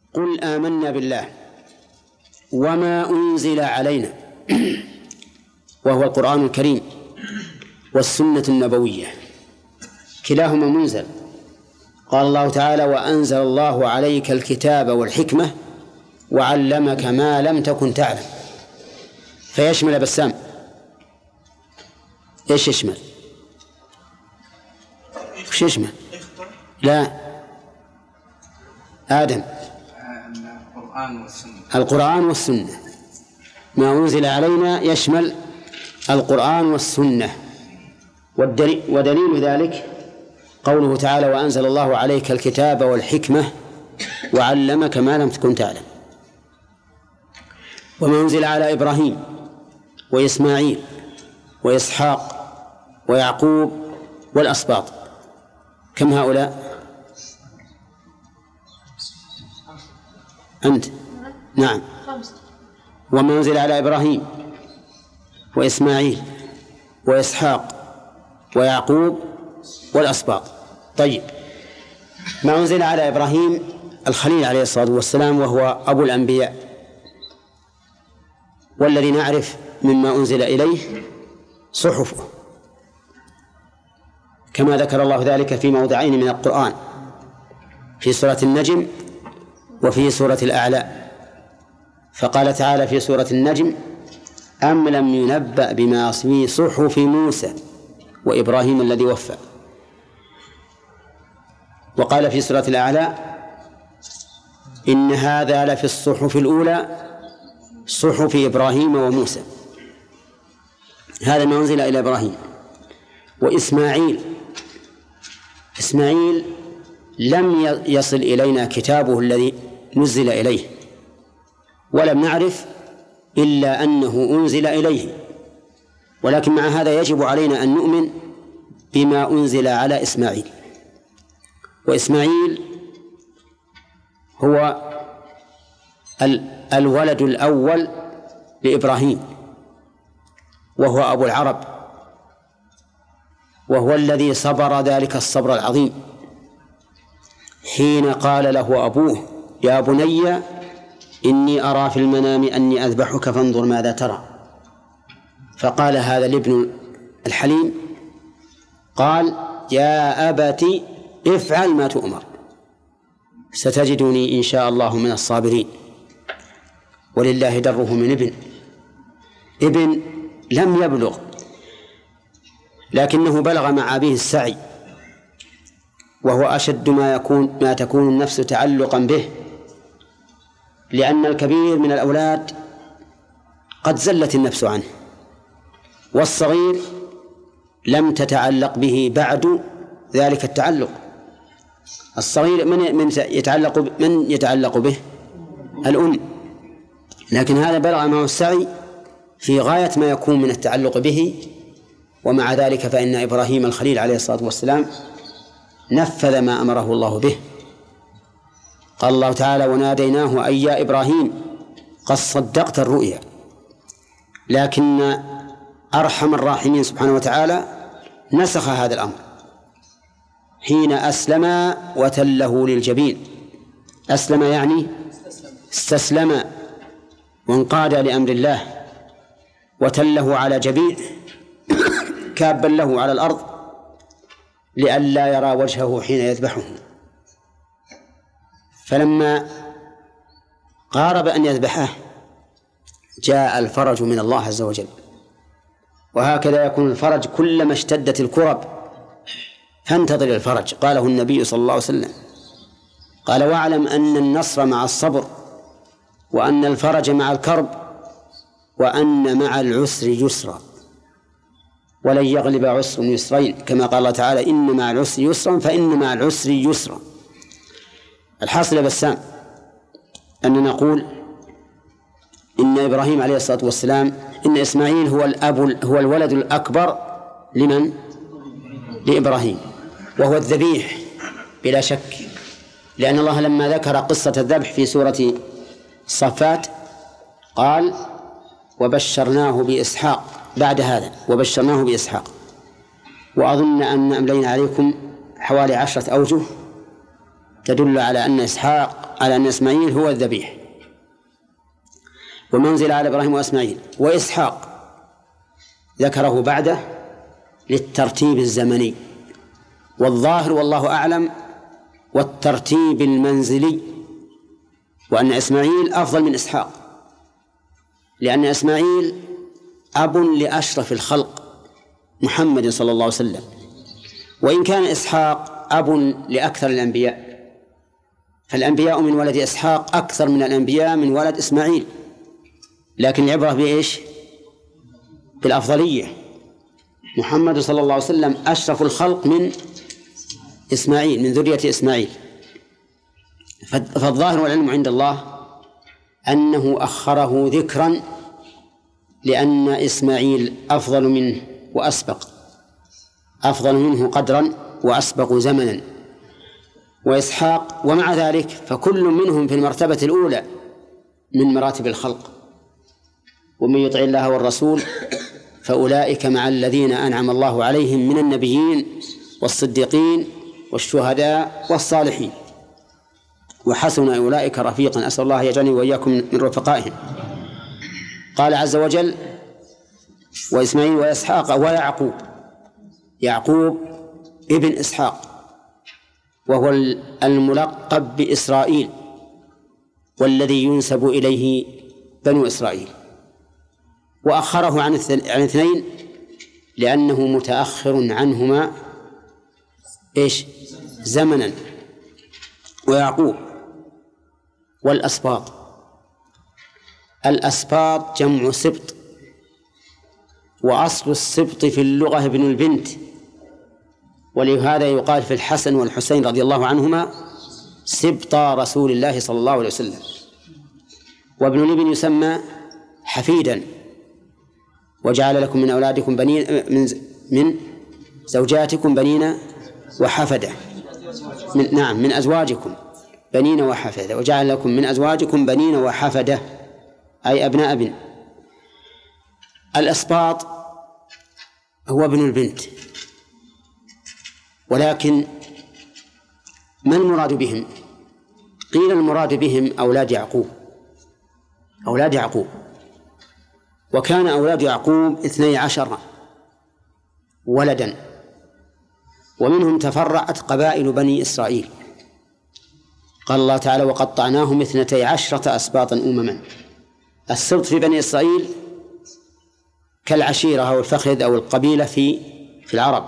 قل آمنا بالله وما أنزل علينا وهو القرآن الكريم والسنة النبوية كلاهما منزل. قال الله تعالى: وأنزل الله عليك الكتاب والحكمة وعلمك ما لم تكن تعلم. فيشمل بسام إيش يشمل؟ وش يشمل؟ لا آدم القرآن والسنة. ما أنزل علينا يشمل القرآن والسنة. ودليل ذلك قوله تعالى: وأنزل الله عليك الكتاب والحكمة وعلمك ما لم تكن تعلم. وما أنزل على إبراهيم وإسماعيل وإسحاق ويعقوب والأسباط، كم هؤلاء؟ أنت؟ نعم، وما أنزل على إبراهيم وإسماعيل وإسحاق ويعقوب والأسباط. طيب، ما أنزل على إبراهيم الخليل عليه الصلاة والسلام، وهو أبو الأنبياء، والذي نعرف مما أنزل إليه صحفه، كما ذكر الله ذلك في موضعين من القرآن، في سورة النجم وفي سورة الأعلى. فقال تعالى في سورة النجم: أم لم ينبأ بما في صحف موسى وإبراهيم الذي وفى. وقال في سورة الأعلى: إن هذا لفي الصحف الأولى صحف إبراهيم وموسى. هذا ما أنزل إلى إبراهيم. وإسماعيل لم يصل إلينا كتابه الذي نزل إليه، ولم نعرف إلا أنه أنزل إليه، ولكن مع هذا يجب علينا أن نؤمن بما أنزل على إسماعيل. وإسماعيل هو الولد الأول لإبراهيم، وهو أبو العرب، وهو الذي صبر ذلك الصبر العظيم حين قال له أبوه: يا بني إني أرى في المنام أني أذبحك فانظر ماذا ترى. فقال هذا الابن الحليم، قال: يا أبت افعل ما تؤمر ستجدني إن شاء الله من الصابرين. ولله دره من ابن لم يبلغ، لكنه بلغ مع أبيه السعي، وهو أشد ما تكون النفس تعلقا به، لأن الكبير من الأولاد قد زلت النفس عنه، والصغير لم تتعلق به بعد ذلك التعلق. الصغير من يتعلق به؟ الأم. لكن هذا بلغ معه السعي في غاية ما يكون من التعلق به، ومع ذلك فإن إبراهيم الخليل عليه الصلاة والسلام نفذ ما أمره الله به. قال الله تعالى: وناديناه أي يا إبراهيم قد صدقت الرؤيا. لكن أرحم الراحمين سبحانه وتعالى نسخ هذا الأمر حين أسلم وتله للجبين. أسلم يعني استسلم وانقاد لأمر الله، وتله على جبين كابا له على الأرض لئلا يرى وجهه حين يذبحه. فلما قارب أن يذبحه جاء الفرج من الله عز وجل. وهكذا يكون الفرج كلما اشتدت الكرب فانتظر الفرج. قاله النبي صلى الله عليه وسلم، قال: واعلم أن النصر مع الصبر، وأن الفرج مع الكرب، وأن مع العسر يسرا، ولن يغلب عسر يسرين، كما قال الله تعالى: إن مع العسر يسرا فإن مع العسر يسرا. الحاصل يا بسام أن نقول إن إبراهيم عليه الصلاة والسلام، إن إسماعيل هو الولد الأكبر لمن؟ لإبراهيم، وهو الذبيح بلا شك، لأن الله لما ذكر قصة الذبح في سورة الصفات قال: وبشرناه بإسحاق. بعد هذا وبشرناه بإسحاق. وأظن أن أملينا عليكم حوالي 10 أوجه تدل على أن إسماعيل هو الذبيح. ومنزل على إبراهيم وإسماعيل. وإسحاق ذكره بعده للترتيب الزمني، والظاهر والله أعلم والترتيب المنزلي، وأن إسماعيل أفضل من إسحاق، لأن إسماعيل أب لأشرف الخلق محمد صلى الله عليه وسلم، وإن كان إسحاق أب لأكثر الأنبياء، فالأنبياء من ولد إسحاق أكثر من الأنبياء من ولد إسماعيل، لكن العبرة بإيش؟ بالأفضلية. محمد صلى الله عليه وسلم أشرف الخلق من إسماعيل، من ذرية إسماعيل. فالظاهر والعلم عند الله أنه أخره ذكرا لأن إسماعيل أفضل منه وأسبق، أفضل منه قدرا وأسبق زمنا، وإسحاق ومع ذلك فكل منهم في المرتبة الأولى من مراتب الخلق. ومن يطع الله والرسول فأولئك مع الذين أنعم الله عليهم من النبيين والصديقين والشهداء والصالحين وحسن أولئك رفيقا. أسأل الله يجعلني وإياكم من رفقائهم. قال عز وجل: وإسماعيل وإسحاق ويعقوب. يعقوب ابن إسحاق، وهو الملقب بإسرائيل، والذي ينسب إليه بنو إسرائيل، وأخره عن اثنين لأنه متأخر عنهما زمنا. ويعقوب والأسباط. الأسباط جمع سبط، وأصل السبط في اللغة ابن البنت، ولهذا يقال في الحسن والحسين رضي الله عنهما سبطا رسول الله صلى الله عليه وسلم. وابن الابن يسمى حفيدا. وجعل لكم من أولادكم بنين، من زوجاتكم بنين وحفدة، من أزواجكم بنين وحفدة. وجعل لكم من أزواجكم بنين وحفدة، أي أبناء ابن. الأسباط هو ابن البنت، ولكن ما المراد بهم؟ قيل المراد بهم أولاد يعقوب. وكان أولاد يعقوب 12 ولدا، ومنهم تفرعت قبائل بني إسرائيل. قال الله تعالى: وقطعناهم 12 أسباطا أمما. السبط في بني إسرائيل كالعشيرة أو الفخذ أو القبيلة في العرب.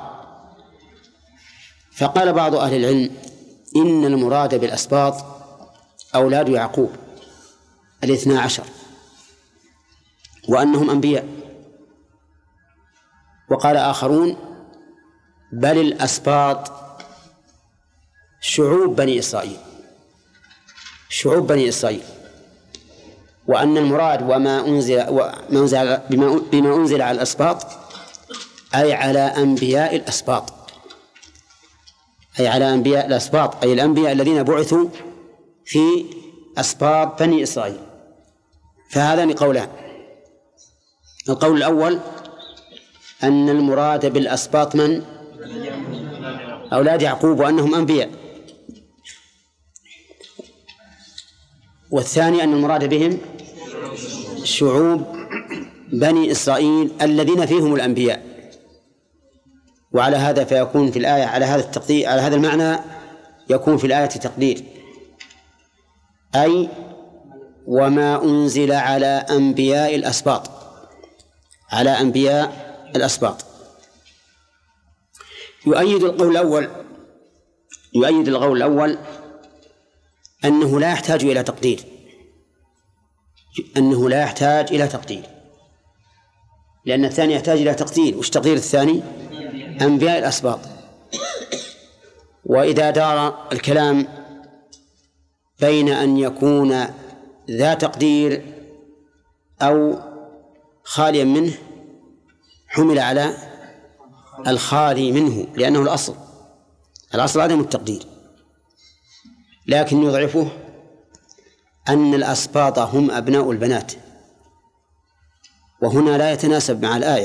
فقال بعض أهل العلم إن المراد بالأسباط أولاد يعقوب 12، وأنهم أنبياء. وقال آخرون بل الأسباط شعوب بني إسرائيل، وأن المراد بما أنزل على الأسباط أي على أنبياء الأسباط، أي الأنبياء الذين بعثوا في أسباط بني إسرائيل. فهذان قولان: القول الأول أن المراد بالأسباط من؟ أولاد يعقوب، وأنهم أنبياء. والثاني أن المراد بهم شعوب بني إسرائيل الذين فيهم الأنبياء. وعلى هذا فيكون في الآية على هذا التقدير، على هذا المعنى يكون في الآية تقدير، أي وما أنزل على أنبياء الأسباط. يؤيد القول الأول أنه لا يحتاج إلى تقدير، لأن الثاني يحتاج إلى تقدير. وش تقدير الثاني؟ أنبياء الأسباط. وإذا دار الكلام بين أن يكون ذا تقدير أو خاليا منه حمل على الخالي منه، لأنه الأصل عدم التقدير. لكن يضعفه أن الأسباط هم أبناء البنات، وهنا لا يتناسب مع الآية،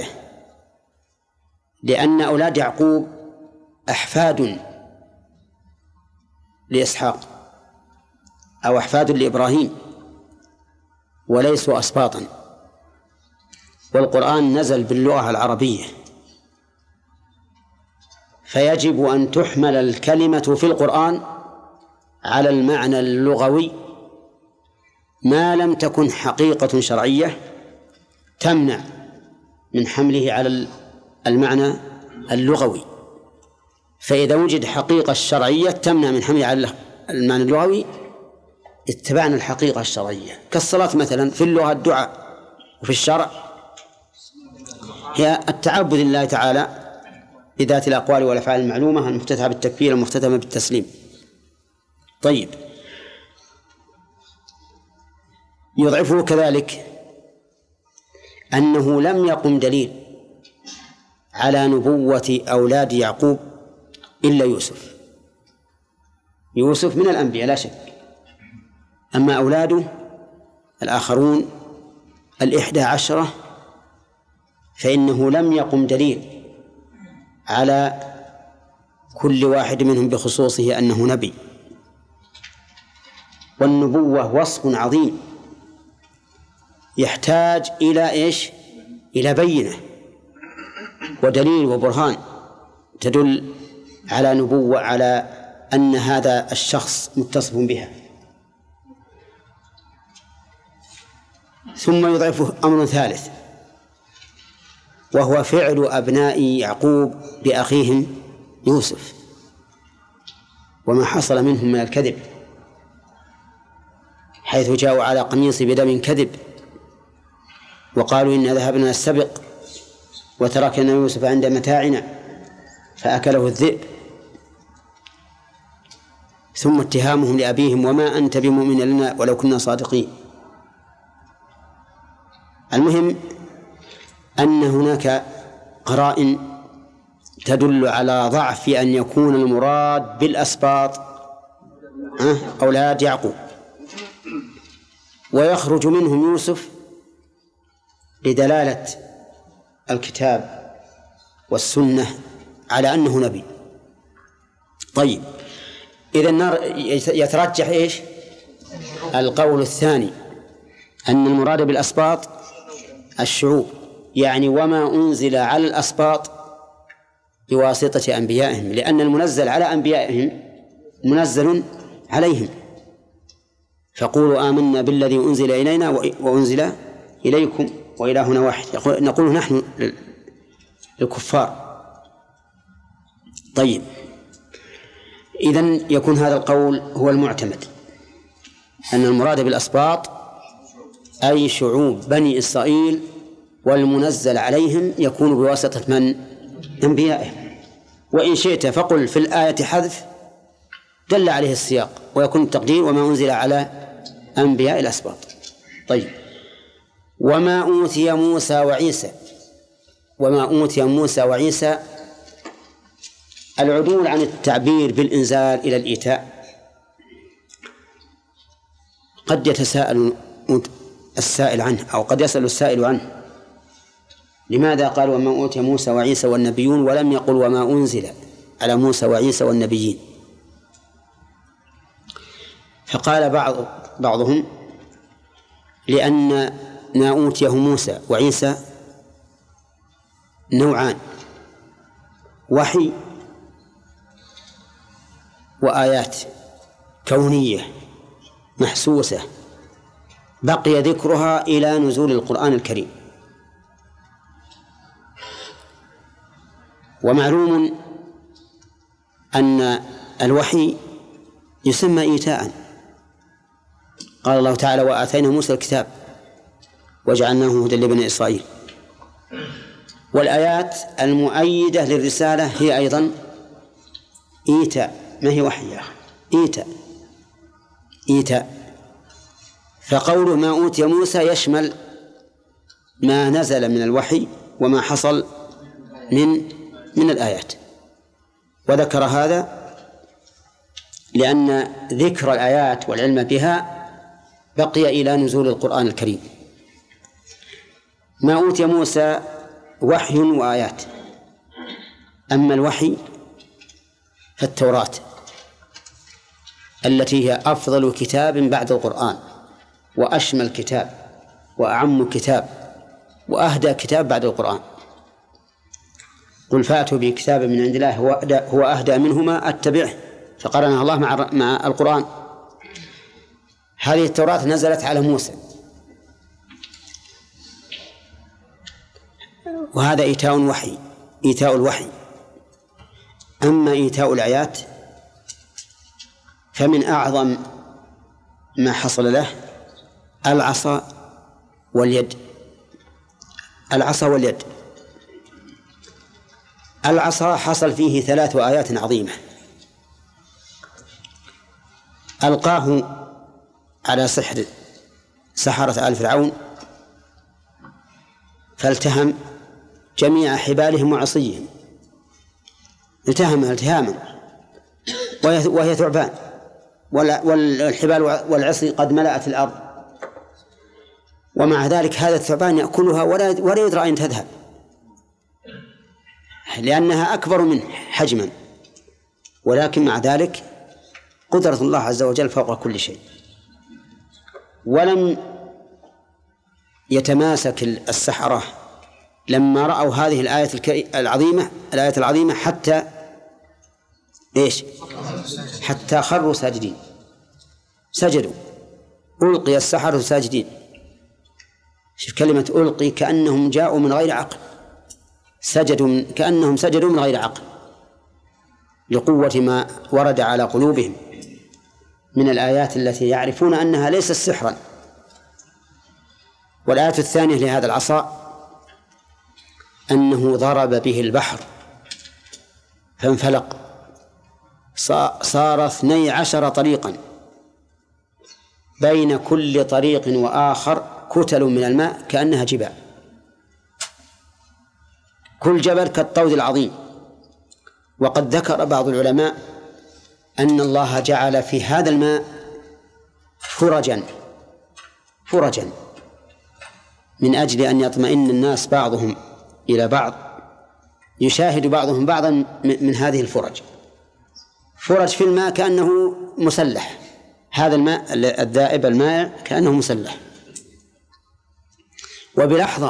لأن أولاد يعقوب أحفاد لإسحاق أو أحفاد لإبراهيم وليسوا أسباطا، والقرآن نزل باللغة العربية، فيجب أن تحمل الكلمة في القرآن على المعنى اللغوي ما لم تكن حقيقة شرعية تمنع من حمله على المعنى اللغوي. فإذا وجد حقيقة شرعية تمنع من حمله على المعنى اللغوي اتبعنا الحقيقة الشرعية، كالصلاة مثلا في اللغة الدعاء، وفي الشرع هي التعبد لله تعالى بذات الأقوال والأفعال المعلومة المفتتحة بالتكبير المختتمة بالتسليم. طيب، يضعفه كذلك أنه لم يقم دليل على نبوة أولاد يعقوب إلا يوسف. يوسف من الأنبياء لا شك، أما أولاده الآخرون 11 فإنه لم يقم دليل على كل واحد منهم بخصوصه أنه نبي. والنبوة وصف عظيم يحتاج إلى إيش؟ إلى بينة ودليل وبرهان تدل على نبوة، على أن هذا الشخص متصف بها. ثم يضعفه أمر ثالث، وهو فعل أبناء يعقوب بأخيهم يوسف وما حصل منهم من الكذب، حيث جاءوا على قميص بدم كذب وقالوا إن ذهبنا نستبق وتركنا يوسف عند متاعنا فأكله الذئب، ثم اتهامهم لأبيهم وما أنت بمؤمن لنا ولو كنا صادقين. المهم أن هناك قرائن تدل على ضعف أن يكون المراد بالأسباط أولاد يعقوب، ويخرج منهم يوسف لدلالة الكتاب والسنة على أنه نبي. طيب، إذا النار يترجح إيش؟ القول الثاني أن المراد بالأسباط الشعوب، يعني وما أنزل على الأسباط بواسطة أنبيائهم، لأن المنزل على أنبيائهم منزل عليهم. فقولوا آمنا بالذي أنزل إلينا وأنزل إليكم وإلهنا واحد، نقول نحن الكفار. طيب، إذن يكون هذا القول هو المعتمد، أن المراد بالأسباط أي شعوب بني إسرائيل، والمنزل عليهم يكون بواسطة من؟ أنبيائهم. وإن شئت فقل في الآية حذف دل عليه السياق، ويكون التقدير وما أنزل على أنبياء الأسباط. طيب، وما أوتي موسى وعيسى. وما أوتي موسى وعيسى، العدول عن التعبير بالإنزال إلى الإيتاء. قد يتساءل السائل عنه، أو قد يسأل السائل عنه، لماذا قال وما أوتي موسى وعيسى والنبيون ولم يقل وما أنزل على موسى وعيسى والنبيين؟ فقال بعضهم لأن ما أوتيه موسى وعيسى نوعان: وحي وآيات كونية محسوسة بقي ذكرها إلى نزول القرآن الكريم. ومعلوم أن الوحي يسمى إيتاءً، قال الله تعالى وآتينا موسى الكتاب وجعلناه هدى لبني إسرائيل. والآيات المؤيدة للرسالة هي أيضا إيتاء، ما هي وحي يا أخي، إيتاء. فقوله ما أوتي موسى يشمل ما نزل من الوحي وما حصل من الآيات، وذكر هذا لأن ذكر الآيات والعلم بها بقي إلى نزول القرآن الكريم. ما أوتي موسى وحي وآيات، أما الوحي فالتوراة التي هي أفضل كتاب بعد القرآن، وأشمل كتاب، وأعم كتاب، وأهدى كتاب بعد القرآن. قل فأتوا بكتاب من عند الله هو أهدى منهما أتبعه، فقرنها الله مع القرآن. هذه التوراة نزلت على موسى، وهذا إيتاء الوحي. أما إيتاء الآيات فمن أعظم ما حصل له العصا واليد. العصا حصل فيه 3 آيات عظيمة. ألقاه على سحرة آل فرعون فالتهم جميع حبالهم وعصيهم، التهاما وهي ثعبان، والحبال والعصي قد ملأت الأرض، ومع ذلك هذا الثعبان يأكلها ولا يدرى أين تذهب، لأنها أكبر منه حجما، ولكن مع ذلك قدرة الله عز وجل فوق كل شيء. ولم يتماسك السحرة لما رأوا هذه الآية العظيمة حتى خروا ساجدين، سجدوا، ألقي السحرة ساجدين. شوف كلمة ألقي، كأنهم جاءوا من غير عقل، كأنهم سجدوا من غير عقل، لقوة ما ورد على قلوبهم من الآيات التي يعرفون أنها ليست سحرا. والآية الثانية لهذا العصا أنه ضرب به البحر فانفلق، صار 12 طريقا، بين كل طريق وآخر كتل من الماء كأنها جبال، كل جبل كالطود العظيم. وقد ذكر بعض العلماء أن الله جعل في هذا الماء فرجا من أجل أن يطمئن الناس بعضهم إلى بعض، يشاهد بعضهم بعضا من هذه الفرج. فرج في الماء كأنه مسلح، هذا الماء الذائب المائع كأنه مسلح. وبلحظة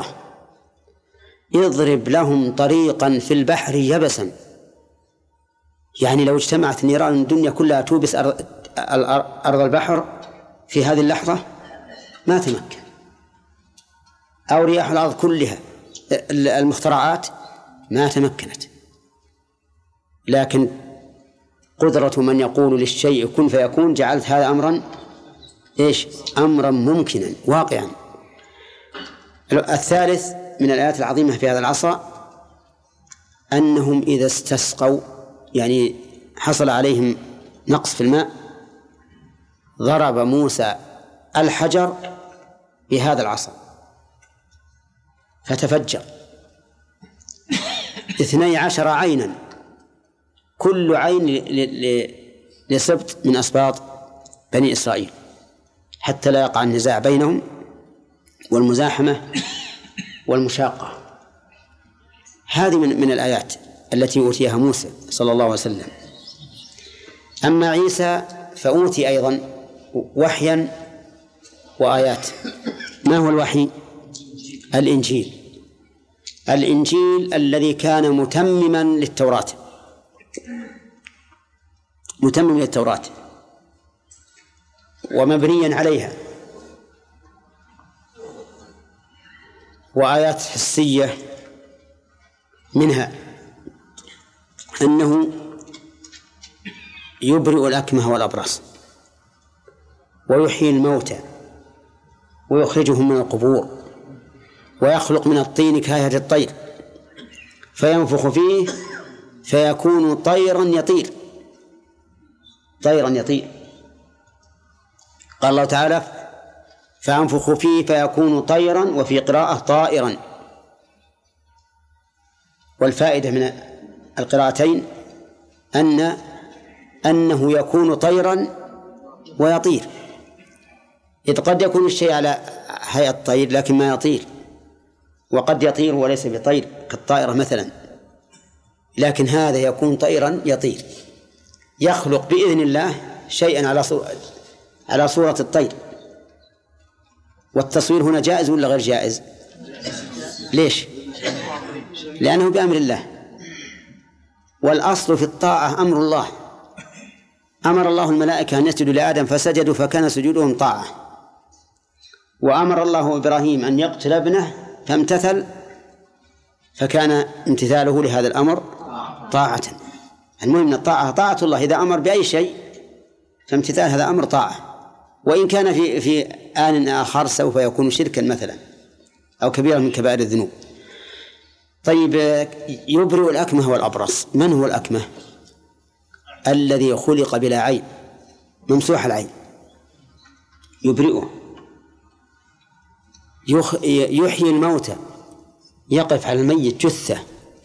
يضرب لهم طريقا في البحر يبسا، يعني لو اجتمعت نيران الدنيا كلها توبس أرض البحر في هذه اللحظة ما تمكن، أو رياح الأرض كلها المخترعات ما تمكنت. لكن قدرة من يقول للشيء كن فيكون جعلت هذا أمرا ممكنا واقعا. الثالث من الآيات العظيمة في هذا العصا أنهم إذا استسقوا، يعني حصل عليهم نقص في الماء، ضرب موسى الحجر بهذا العصا فتفجر 12 عينا، كل عين لسبط من أسباط بني إسرائيل، حتى لا يقع النزاع بينهم والمزاحمة والمشاقة. هذه من الآيات التي أوتيها موسى صلى الله عليه وسلم. أما عيسى فأوتي أيضا وحيا وآيات. ما هو الوحي؟ الإنجيل الذي كان متمما للتوراة ومبنيا عليها، وآيات حسية منها أنه يبرئ الأكمه والأبرص، ويحيي الموتى، ويخرجهم من القبور، ويخلق من الطين كهيئة الطير فينفخ فيه فيكون طيرا يطير. قال الله تعالى فأنفخ فيه فيكون طيرا، وفي قراءة طائرا. والفائدة من القراءتين أنه يكون طيرا ويطير، إذ قد يكون الشيء على هيئة الطير لكن ما يطير، وقد يطير وليس بطير كالطائرة مثلا، لكن هذا يكون طيرا يطير، يخلق بإذن الله شيئا على صورة الطير، والتصوير هنا جائز ولا غير جائز؟ ليش؟ لأنه بأمر الله، والأصل في الطاعة أمر الله. أمر الله الملائكة أن يسجدوا لآدم فسجدوا فكان سجودهم طاعة، وأمر الله إبراهيم أن يقتل ابنه فامتثل فكان امتثاله لهذا الأمر طاعة. المهم من الطاعة طاعة الله، إذا أمر بأي شيء فامتثال هذا أمر طاعة، وإن كان في آن آخر سوف يكون شركا مثلا أو كبيرا من كبائر الذنوب. طيب، يبرئ الأكمه والأبرص. من هو الأكمه؟ الذي خلق بلا عين، ممسوح العين، يبرئه. يحيي الموتى، يقف على الميت جثة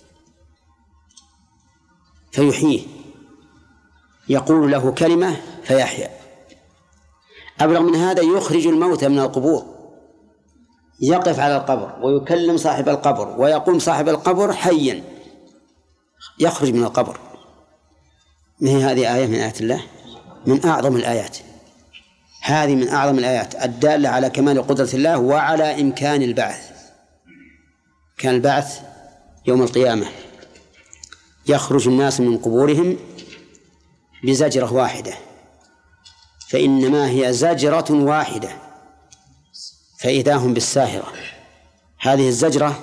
فيحييه، يقول له كلمة فيحيا. أبلغ من هذا، يخرج الموتى من القبور، يقف على القبر ويكلم صاحب القبر ويقوم صاحب القبر حيا يخرج من القبر. ما هي هذه آية من آيات الله؟ من أعظم الآيات. هذه من أعظم الآيات الدالة على كمال قدرة الله وعلى إمكان البعث. كان البعث يوم القيامة، يخرج الناس من قبورهم بزجرة واحدة، فإنما هي زجرة واحدة فإذا هم بالساهرة. هذه الزجرة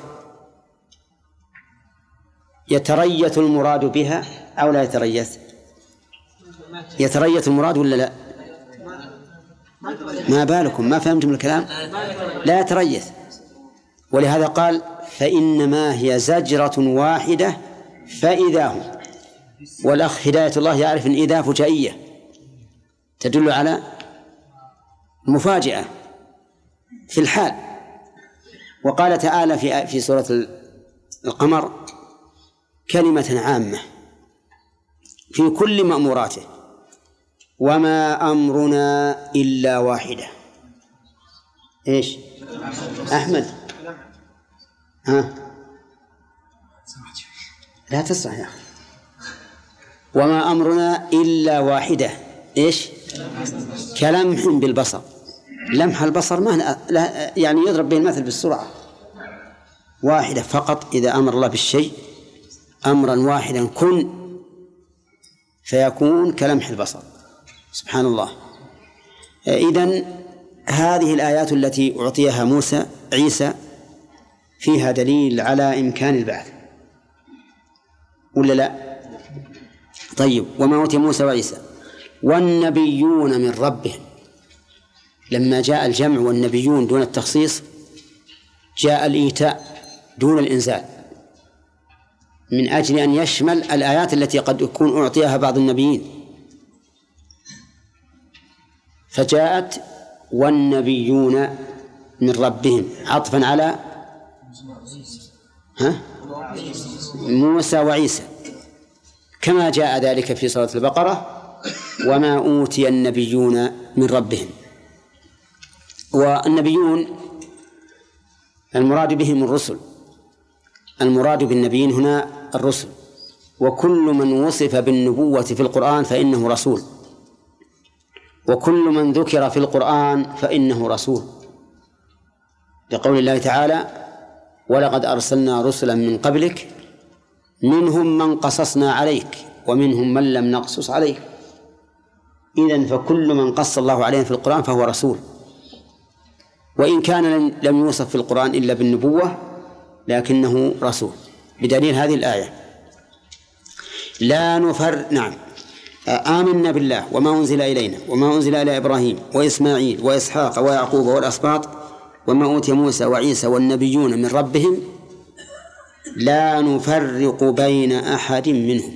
يتريث المراد بها أو لا يتريث؟ يتريث المراد ولا لا؟ ما بالكم ما فهمتم الكلام؟ لا يتريث. ولهذا قال فإنما هي زجرة واحدة فإذا هم. والأخ هداية الله يعرف أن إذا فجائية تدل على مفاجأة في الحال. وقال تعالى في سورة القمر كلمة عامة في كل مأموراته: وما أمرنا إلا واحدة. إيش أحمد؟ ها؟ لا تسرح يا أخي. وما أمرنا إلا واحدة. إيش؟ كلمح بالبصر. لمح البصر ما يعني يضرب به المثل بالسرعة. واحدة فقط. إذا أمر الله بالشيء أمرا واحدا كن فيكون كلمح البصر. سبحان الله. إذن هذه الآيات التي أعطيها عيسى فيها دليل على إمكان البعث ولا لا؟ طيب، وما أوتي موسى وعيسى والنبيون من ربهم. لما جاء الجمع والنبيون دون التخصيص جاء الإيتاء دون الإنزال، من أجل أن يشمل الآيات التي قد يكون أعطيها بعض النبيين. فجاءت والنبيون من ربهم عطفا على موسى وعيسى، كما جاء ذلك في سورة البقرة: وما أوتي النبيون من ربهم. والنبيون المراد بهم الرسل، المراد بالنبيين هنا الرسل، وكل من وصف بالنبوة في القرآن فإنه رسول، وكل من ذكر في القرآن فإنه رسول، لقول الله تعالى: ولقد أرسلنا رسلا من قبلك منهم من قصصنا عليك ومنهم من لم نقصص عليك. إذن فكل من قص الله عليه في القرآن فهو رسول، وإن كان لم يوصف في القرآن إلا بالنبوة لكنه رسول، بدليل هذه الآية: نعم، آمنا بالله وما أنزل إلينا وما أنزل إلى إبراهيم وإسماعيل وإسحاق ويعقوب والأسباط وما أوتي موسى وعيسى والنبيون من ربهم لا نفرق بين أحد منهم.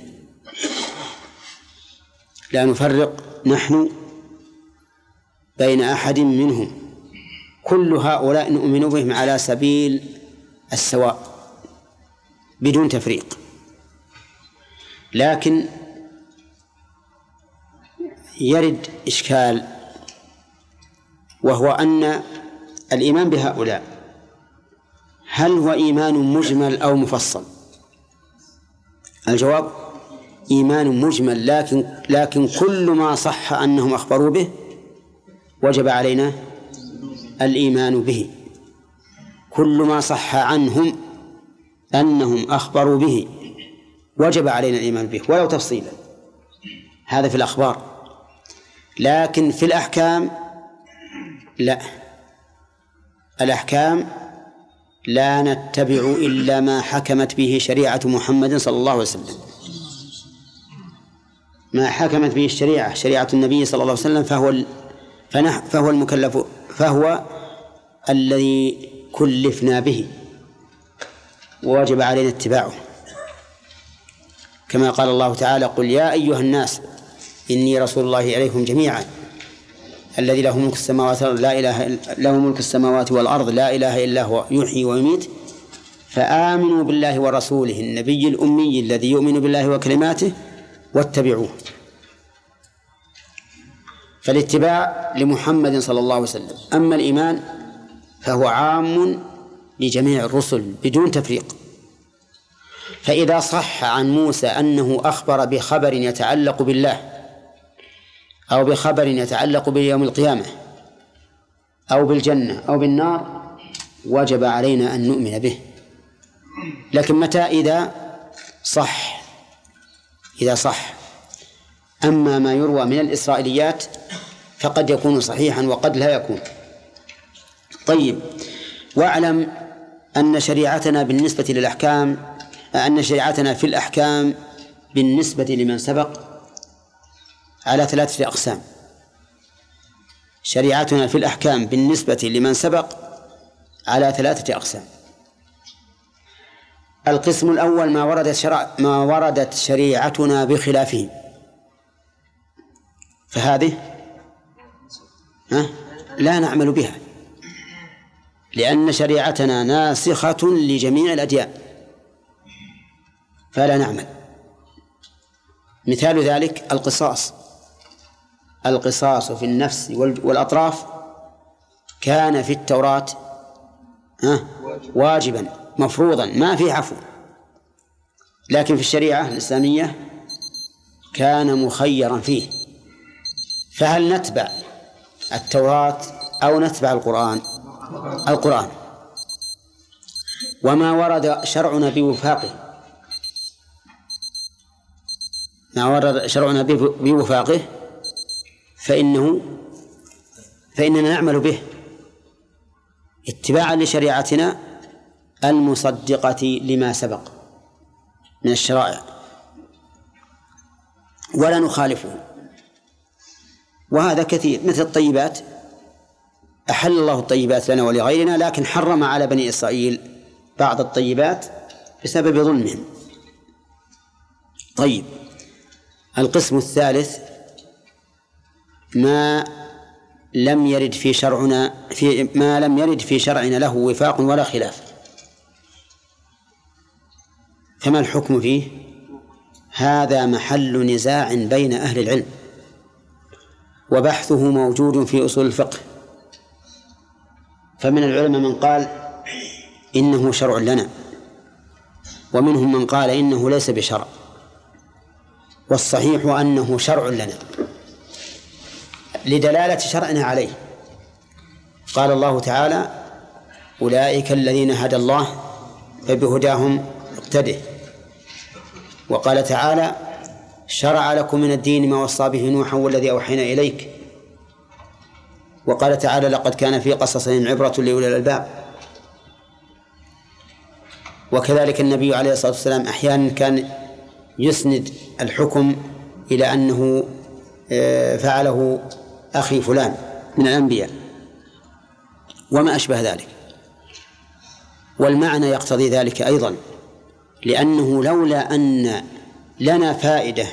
لا نفرق نحن بين أحد منهم، كل هؤلاء نؤمن بهم على سبيل السواء بدون تفريق. لكن يرد إشكال، وهو أن الإيمان بهؤلاء هل هو إيمان مجمل أو مفصل؟ الجواب: إيمان مجمل، لكن كل ما صح أنهم أخبروا به وجب علينا الإيمان به. كل ما صح عنهم أنهم أخبروا به وجب علينا الإيمان به ولو تفصيلا. هذا في الأخبار. لكن في الأحكام لا، الأحكام لا نتبع إلا ما حكمت به شريعة محمد صلى الله عليه وسلم. ما حكمت به الشريعة، شريعة النبي صلى الله عليه وسلم، فهو المكلف، فهو الذي كلفنا به ووجب علينا اتباعه، كما قال الله تعالى: قل يا أيها الناس إني رسول الله إليكم جميعا الذي له ملك السماوات والأرض لا إله إلا هو يحيي ويميت فآمنوا بالله ورسوله النبي الأمي الذي يؤمن بالله وكلماته واتبعوه. فالاتباع لمحمد صلى الله عليه وسلم. أما الإيمان فهو عام لجميع الرسل بدون تفريق. فإذا صح عن موسى أنه أخبر بخبر يتعلق بالله أو بخبر يتعلق بيوم القيامة أو بالجنة أو بالنار وجب علينا أن نؤمن به. لكن متى؟ إذا صح. أما ما يروى من الإسرائيليات فقد يكون صحيحا وقد لا يكون. طيب، واعلم أن شريعتنا بالنسبة للأحكام، أن شريعتنا في الأحكام بالنسبة لمن سبق على 3 أقسام. شريعتنا في الأحكام بالنسبة لمن سبق على 3 أقسام. القسم الأول ما وردت شريعتنا بخلافه، فهذه لا نعمل بها، لأن شريعتنا ناسخة لجميع الأديان فلا نعمل. مثال ذلك القصاص في النفس والأطراف كان في التوراة واجبا مفروضا ما في عفو، لكن في الشريعة الإسلامية كان مخيرا فيه. فهل نتبع التوراة أو نتبع القرآن؟ وما ورد شرعنا بوفاقه فإننا نعمل به اتباعا لشريعتنا المصدقة لما سبق من الشرائع ولا نخالفه. وهذا كثير، مثل الطيبات، أحل الله الطيبات لنا ولغيرنا، لكن حرم على بني إسرائيل بعض الطيبات بسبب ظلمهم. طيب، القسم الثالث ما لم يرد في شرعنا له وفاق ولا خلاف. فما الحكم فيه؟ هذا محل نزاع بين أهل العلم، وبحثه موجود في أصول الفقه. فمن العلماء من قال إنه شرع لنا، ومنهم من قال إنه ليس بشرع، والصحيح أنه شرع لنا لدلالة شرعنا عليه. قال الله تعالى: أولئك الذين هدى الله فبهداهم اقتده. وقال تعالى: شرع لكم من الدين ما وصى به نوحا والذي أوحينا إليك. وقال تعالى: لقد كان في قصصهم عبرة لأولي الألباب. وكذلك النبي عليه الصلاة والسلام أحيانا كان يسند الحكم إلى أنه فعله أخي فلان من الأنبياء وما أشبه ذلك. والمعنى يقتضي ذلك أيضا، لأنه لولا أن لنا فائدة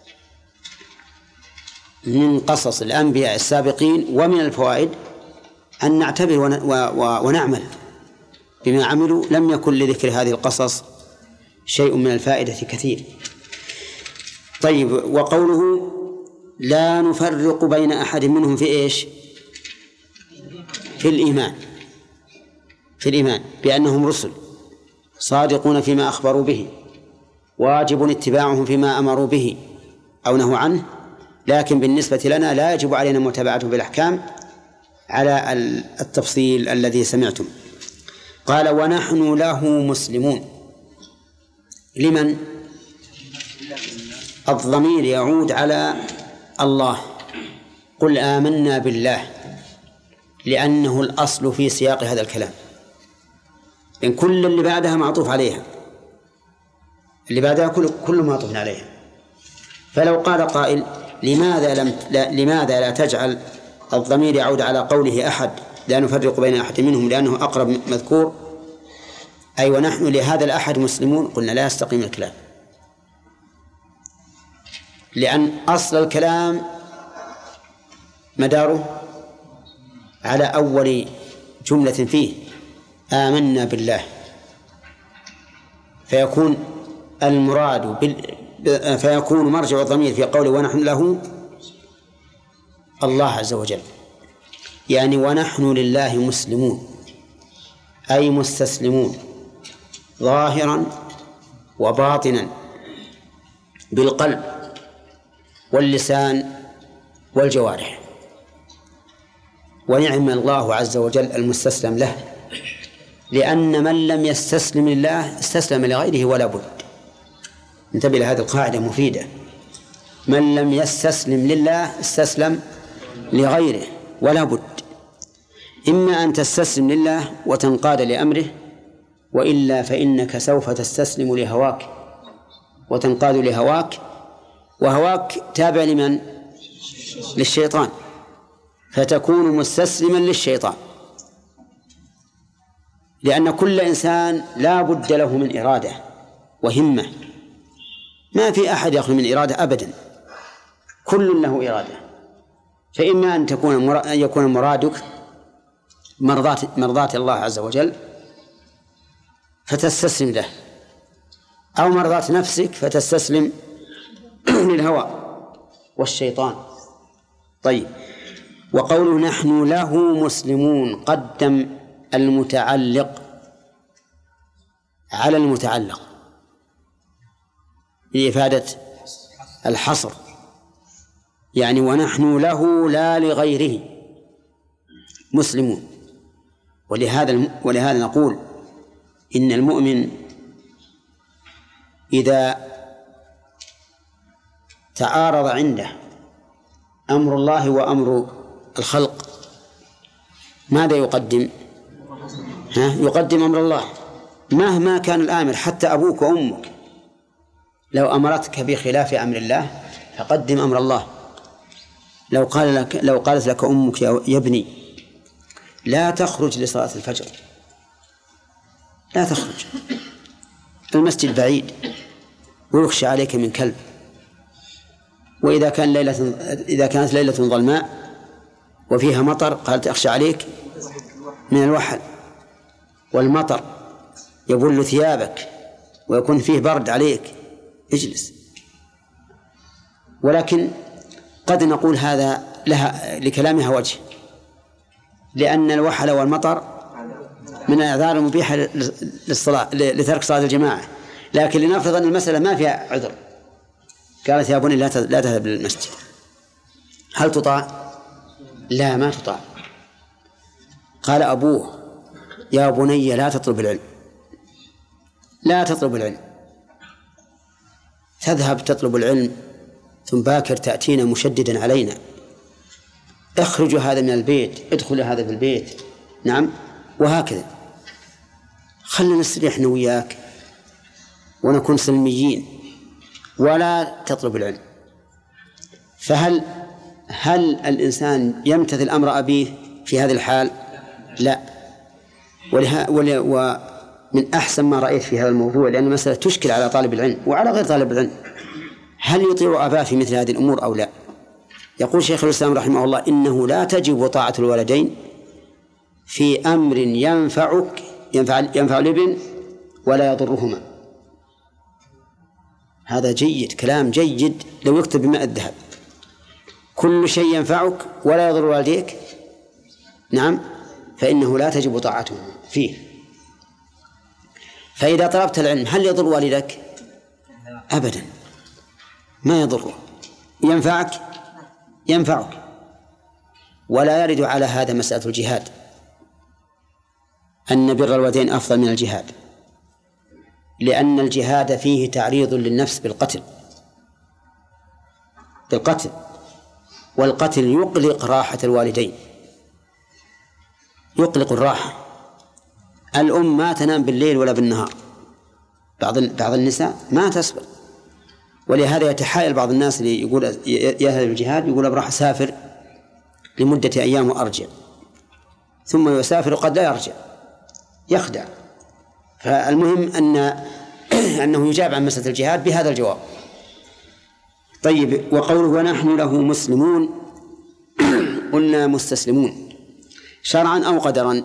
من قصص الأنبياء السابقين ومن الفوائد أن نعتبر ونعمل بما عملوا لم يكن لذكر هذه القصص شيء من الفائدة كثير. طيب، وقوله لا نفرق بين أحد منهم في إيش؟ في الإيمان بأنهم رسل صادقون فيما أخبروا به واجب اتباعهم فيما أمروا به أو نهوا عنه، لكن بالنسبة لنا لا يجب علينا متابعته بالأحكام على التفصيل الذي سمعتم. قال ونحن له مسلمون. لمن؟ الضمير يعود على الله. قل آمنا بالله، لأنه الأصل في سياق هذا الكلام، إن كل اللي بعدها معطوف عليها، اللي بعدها كل معطوف عليها. فلو قال قائل لماذا لا تجعل الضمير يعود على قوله أحد لا نفرق بين أحد منهم لأنه أقرب مذكور، أي ونحن لهذا الأحد مسلمون، قلنا لا يستقيم الكلام، لأن أصل الكلام مداره على أول جملة فيه آمنا بالله، فيكون فيكون مرجع الضمير في قوله ونحن له الله عز وجل، يعني ونحن لله مسلمون، أي مستسلمون ظاهرا وباطنا بالقلب واللسان والجوارح. ونعم الله عز وجل المستسلم له، لأن من لم يستسلم لله استسلم لغيره ولا بد. انتبه لهذه القاعدة مفيدة، من لم يستسلم لله استسلم لغيره ولا بد. إما أن تستسلم لله وتنقاد لأمره، وإلا فإنك سوف تستسلم لهواك وتنقاد لهواك، وهواك تابع لمن؟ للشيطان، فتكون مستسلما للشيطان، لأن كل إنسان لا بد له من إرادة وهمة، ما في أحد يخلو من إرادة أبدا، كل له إرادة. فإما أن يكون مرادك مرضاة الله عز وجل فتستسلم له، أو مرضاة نفسك فتستسلم للهوى والشيطان. طيب، وقوله نحن له مسلمون قدم المتعلق على المتعلق لإفادة الحصر، يعني ونحن له لا لغيره مسلمون. ولهذا نقول إن المؤمن إذا تعارض عنده أمر الله وأمر الخلق ماذا يقدم؟ يقدم أمر الله، مهما كان الآمر، حتى أبوك وأمك لو أمرتك بخلاف أمر الله فقدم أمر الله. لو قالت لك أمك يا ابني لا تخرج لصلاة الفجر، لا تخرج، المسجد بعيد ويخشى عليك من كلب، وإذا كانت ليلة ظلماء وفيها مطر قالت أخشى عليك من الوحل والمطر يبل ثيابك ويكون فيه برد عليك، اجلس. ولكن قد نقول هذا لكلامها وجه، لأن الوحل والمطر من الأعذار المبيحة لترك صلاة الجماعة، لكن لنفرض أن المسألة ما فيها عذر، قالت يا بني لا تذهب للمسجد، هل تطاع؟ لا، ما تطاع. قال أبوه يا بني لا تطلب العلم، لا تطلب العلم، تذهب تطلب العلم ثم باكر تأتينا مشددا علينا، اخرج هذا من البيت، ادخل هذا في البيت، نعم، وهكذا. خلنا نستريح احنا وياك ونكون سلميين ولا تطلب العلم. فهل الإنسان يمتثل أمر أبيه في هذه الحال؟ لا. ومن أحسن ما رأيت في هذا الموضوع، لأن المسألة تشكل على طالب العلم وعلى غير طالب العلم، هل يطيع أباه في مثل هذه الأمور أو لا؟ يقول شيخ الإسلام رحمه الله إنه لا تجب طاعة الوالدين في أمر ينفع الابن ولا يضرهما. هذا جيد، كلام جيد لو يكتب بماء الذهب. كل شيء ينفعك ولا يضر والديك، نعم، فإنه لا تجب طاعته فيه. فإذا طلبت العلم هل يضر والدك؟ أبدا، ما يضره، ينفعك. ولا يرد على هذا مسألة الجهاد، أن بر الوالدين أفضل من الجهاد، لأن الجهاد فيه تعريض للنفس بالقتل، والقتل يقلق راحة الوالدين، يقلق الراحة. الأم ما تنام بالليل ولا بالنهار، بعض النساء ما تصبر، ولهذا يتحايل بعض الناس اللي يقول يذهب الجهاد، يقول راح أسافر لمدة أيام وأرجع، ثم يسافر قد لا يرجع، يخدع. فالمهم أنه يجاب عن مسألة الجهاد بهذا الجواب. طيب، وقوله ونحن له مسلمون، قلنا مستسلمون شرعا أو قدرا؟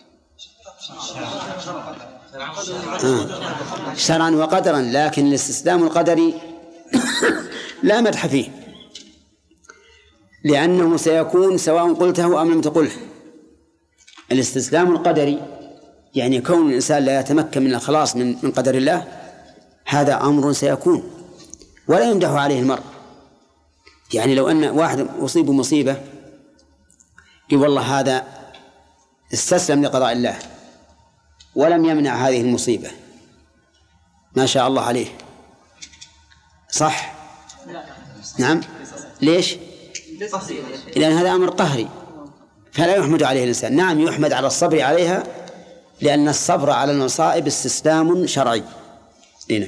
شرعا وقدرا، لكن الاستسلام القدري لا مدح فيه، لأنه سيكون سواء قلته أم لم تقله. الاستسلام القدري يعني كون الإنسان لا يتمكن من الخلاص من قدر الله، هذا أمر سيكون ولا يمدح عليه المرء. يعني لو أن واحد أصيب بمصيبة يقول والله هذا استسلم لقضاء الله ولم يمنع هذه المصيبة، ما شاء الله عليه، صح؟ نعم. ليش؟ لأن هذا أمر قهري فلا يحمد عليه الإنسان. نعم، يحمد على الصبر عليها، لأن الصبر على المصائب استسلام شرعي. هنا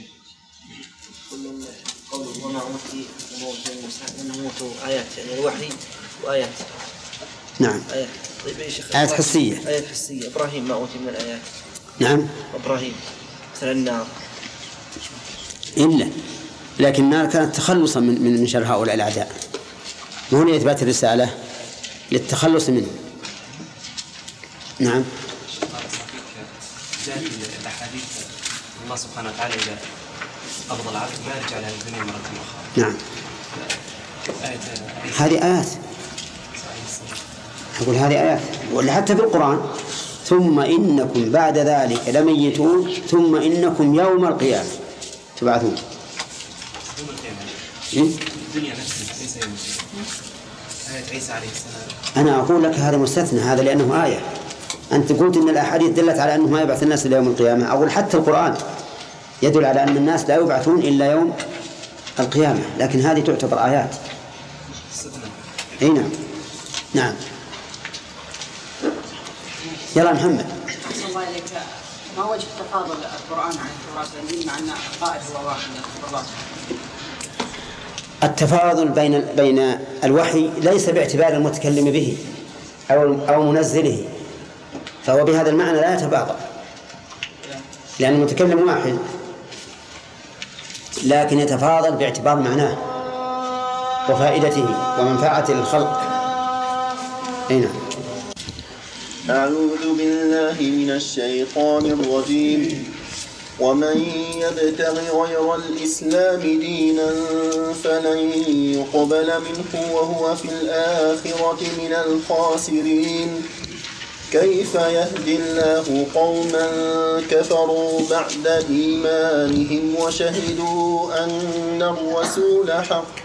قوله وما أوتي موت آيات، يعني الوحي وآيات. نعم، آيات. طيب يا شيخ، آيات حسية. آيات حسية. إبراهيم ما أوتي من الآيات. نعم، إبراهيم مثل النار، لكن النار كانت تخلصا من شر هؤلاء الأعداء، مو لإثبات الرسالة، للتخلص منه. نعم. جاءت الأحاديث الله سبحانه وتعالى إذا أفضل العبد ما يرجع لها الدنيا مرة أخرى. نعم، هذه آيات، أقول هذه آيات، ولا حتى في القرآن ثم إنكم بعد ذلك لميتون ثم إنكم يوم القيامة تبعثون. يوم القيامة الدنيا نفسها ليس يوم القيامة. آية عيسى عليه السلام. أنا أقول لك هذا مستثنى، هذا لأنه آية. أنت قلت إن الأحاديث دلت على أنه ما يبعث الناس إلى يوم القيامة، أقول حتى القرآن يدل على أن الناس لا يبعثون إلا يوم القيامة، لكن هذه تعتبر آيات. أي نعم. نعم، يلا محمد. أحسن الله إليك، ما وجه تفاضل القرآن عن التوراة والإنجيل مع أن القائد هو واحد من الله؟ التفاضل بين الوحي ليس باعتبار المتكلم به أو منزله، فهو بهذا المعنى لا يتفاضل، لأن المتكلم واحد، لكن يتفاضل باعتبار معناه وفائدته ومنفعته للخلق. هنا أعوذ بالله من الشيطان الرجيم. ومن يبتغ غير الإسلام دينا فلن يقبل منه وهو في الآخرة من الخاسرين. كيف يهدي الله قوما كفروا بعد إيمانهم وشهدوا أن الرسول حق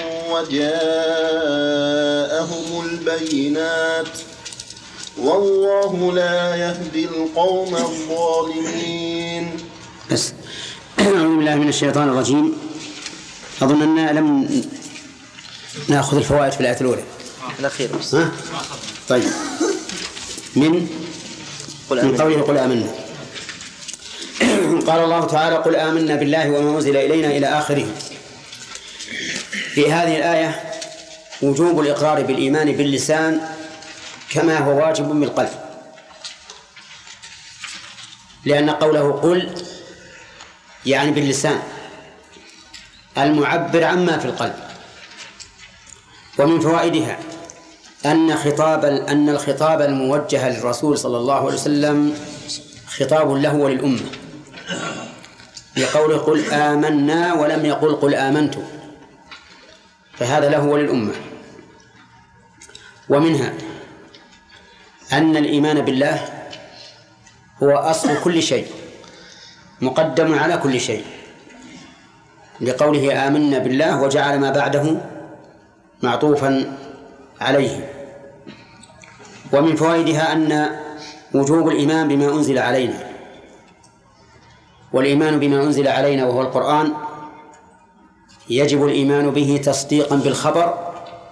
وجاءهم البينات والله لا يهدي القوم الظالمين. بس أعوذ بالله من الشيطان الرجيم. أظن أننا لم نأخذ الفوائد في الآية الأولى الأخير. طيب، من قوله قل آمنا. قال الله تعالى قل آمنا بالله وما أنزل إلينا إلى آخره. في هذه الآية وجوب الإقرار بالإيمان باللسان كما هو واجب بالقلب، لأن قوله قل يعني باللسان المعبر عما في القلب. ومن فوائدها أن الخطاب الموجه للرسول صلى الله عليه وسلم خطاب له وللأمة، بقوله قل آمنا ولم يقل قل آمنت، فهذا له وللأمة. ومنها أن الإيمان بالله هو أصل كل شيء، مقدم على كل شيء، لقوله آمنا بالله وجعل ما بعده معطوفا عليه. ومن فوائدها أن وجوب الإيمان بما أنزل علينا، والإيمان بما أنزل علينا وهو القرآن يجب الإيمان به تصديقا بالخبر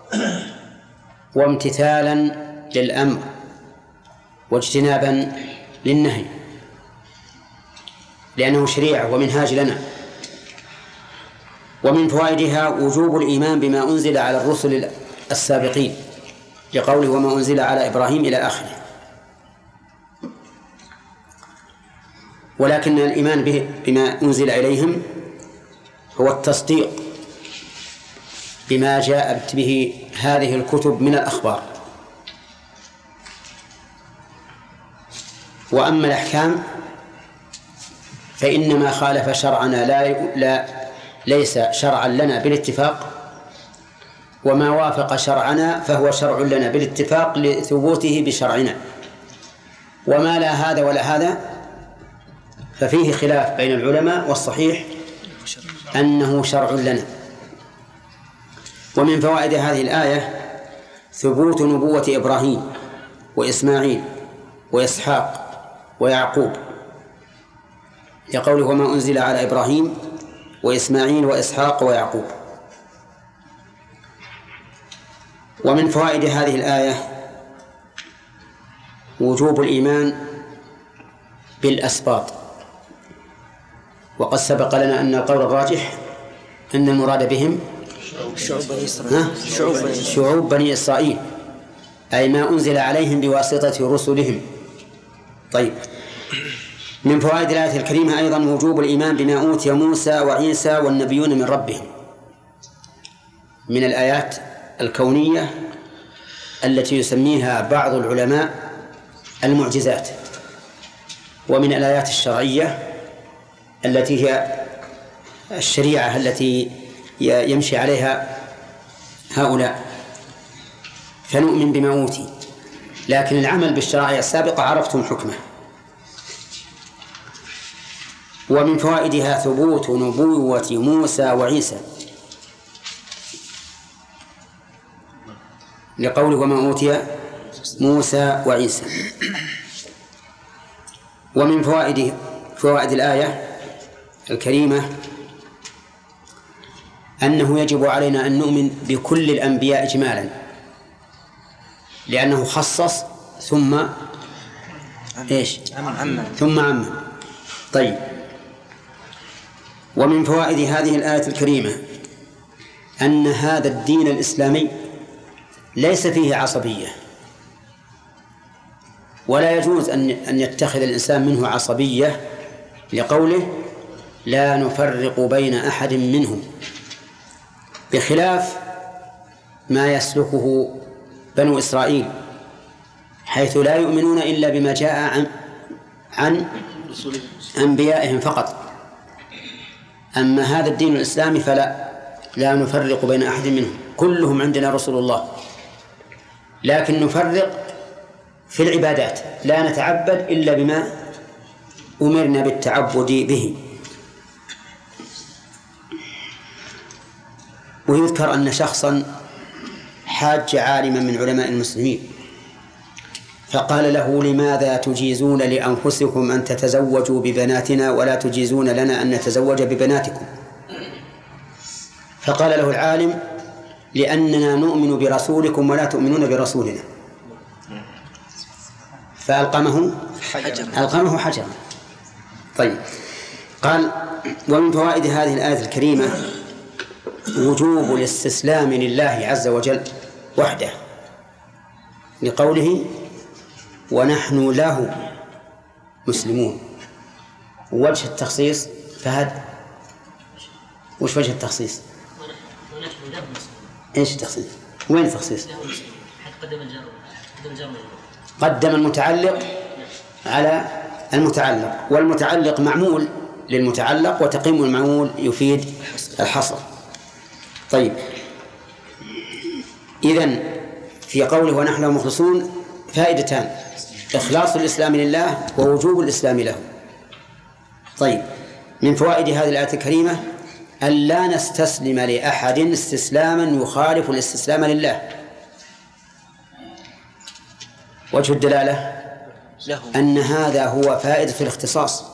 وامتثالا للأمر واجتنابا للنهي، لأنه شريعة ومنهاج لنا. ومن فوائدها وجوب الإيمان بما أنزل على الرسل السابقين، لقوله وما أنزل على إبراهيم إلى آخره. ولكن الإيمان بما أنزل إليهم هو التصديق بما جاءت به هذه الكتب من الأخبار. وأما الأحكام فإنما خالف شرعنا ليس شرعا لنا بالاتفاق، وما وافق شرعنا فهو شرع لنا بالاتفاق لثبوته بشرعنا، وما لا هذا ولا هذا ففيه خلاف بين العلماء، والصحيح أنه شرع لنا. ومن فوائد هذه الآية ثبوت نبوة إبراهيم وإسماعيل وإسحاق ويعقوب، لقوله وما أنزل على إبراهيم وإسماعيل وإسحاق ويعقوب. ومن فوائد هذه الآية وجوب الإيمان بالأسباط، وقد سبق لنا أن القول الراجح أن المراد بهم شعوب بني إسرائيل، أي ما أنزل عليهم بواسطة رسلهم. طيب، من فوائد الآية الكريمة أيضا وجوب الإيمان بما أوتي موسى وعيسى والنبيون من ربهم، من الآيات الكونية التي يسميها بعض العلماء المعجزات، ومن الآيات الشرعية التي هي الشريعة التي يمشي عليها هؤلاء، فنؤمن بما أوتي، لكن العمل بالشرائع السابقة عرفتم حكمه. ومن فوائدها ثبوت نبوة موسى وعيسى، لقوله وما أوتي موسى وعيسى. ومن فوائد الآية الكريمة أنه يجب علينا أن نؤمن بكل الأنبياء إجمالا، لأنه خصص ثم ثم عمم. طيب، ومن فوائد هذه الآية الكريمة أن هذا الدين الإسلامي ليس فيه عصبية، ولا يجوز أن يتخذ الإنسان منه عصبية، لقوله لا نفرق بين أحد منهم، بخلاف ما يسلكه بنو إسرائيل، حيث لا يؤمنون إلا بما جاء عن أنبيائهم فقط. أما هذا الدين الإسلامي لا نفرق بين أحد منهم، كلهم عندنا رسول الله، لكن نفرق في العبادات، لا نتعبد إلا بما أمرنا بالتعبد به. ويذكر أن شخصا حاج عالما من علماء المسلمين فقال له لماذا تجيزون لأنفسكم أن تتزوجوا ببناتنا ولا تجيزون لنا أن نتزوج ببناتكم؟ فقال له العالم لأننا نؤمن برسولكم ولا تؤمنون برسولنا، فألقمه حجرا. طيب، قال ومن فوائد هذه الآية الكريمة وجوب الاستسلام لله عز وجل وحده، لقوله ونحن له مسلمون. وجه التخصيص فهد، وش وجه التخصيص؟ ايش التخصيص؟ وين التخصيص؟ قدم المتعلق على المتعلق، والمتعلق معمول للمتعلق، وتقييم المعمول يفيد الحصر. طيب، إذن في قوله ونحن له مخلصون فائدتان: إخلاص الإسلام لله ووجوب الإسلام له. طيب، من فوائد هذه الآية الكريمة ألا نستسلم لأحد استسلاما يخالف الاستسلام لله. وجه الدلالة أن هذا هو فائدة الاختصاص،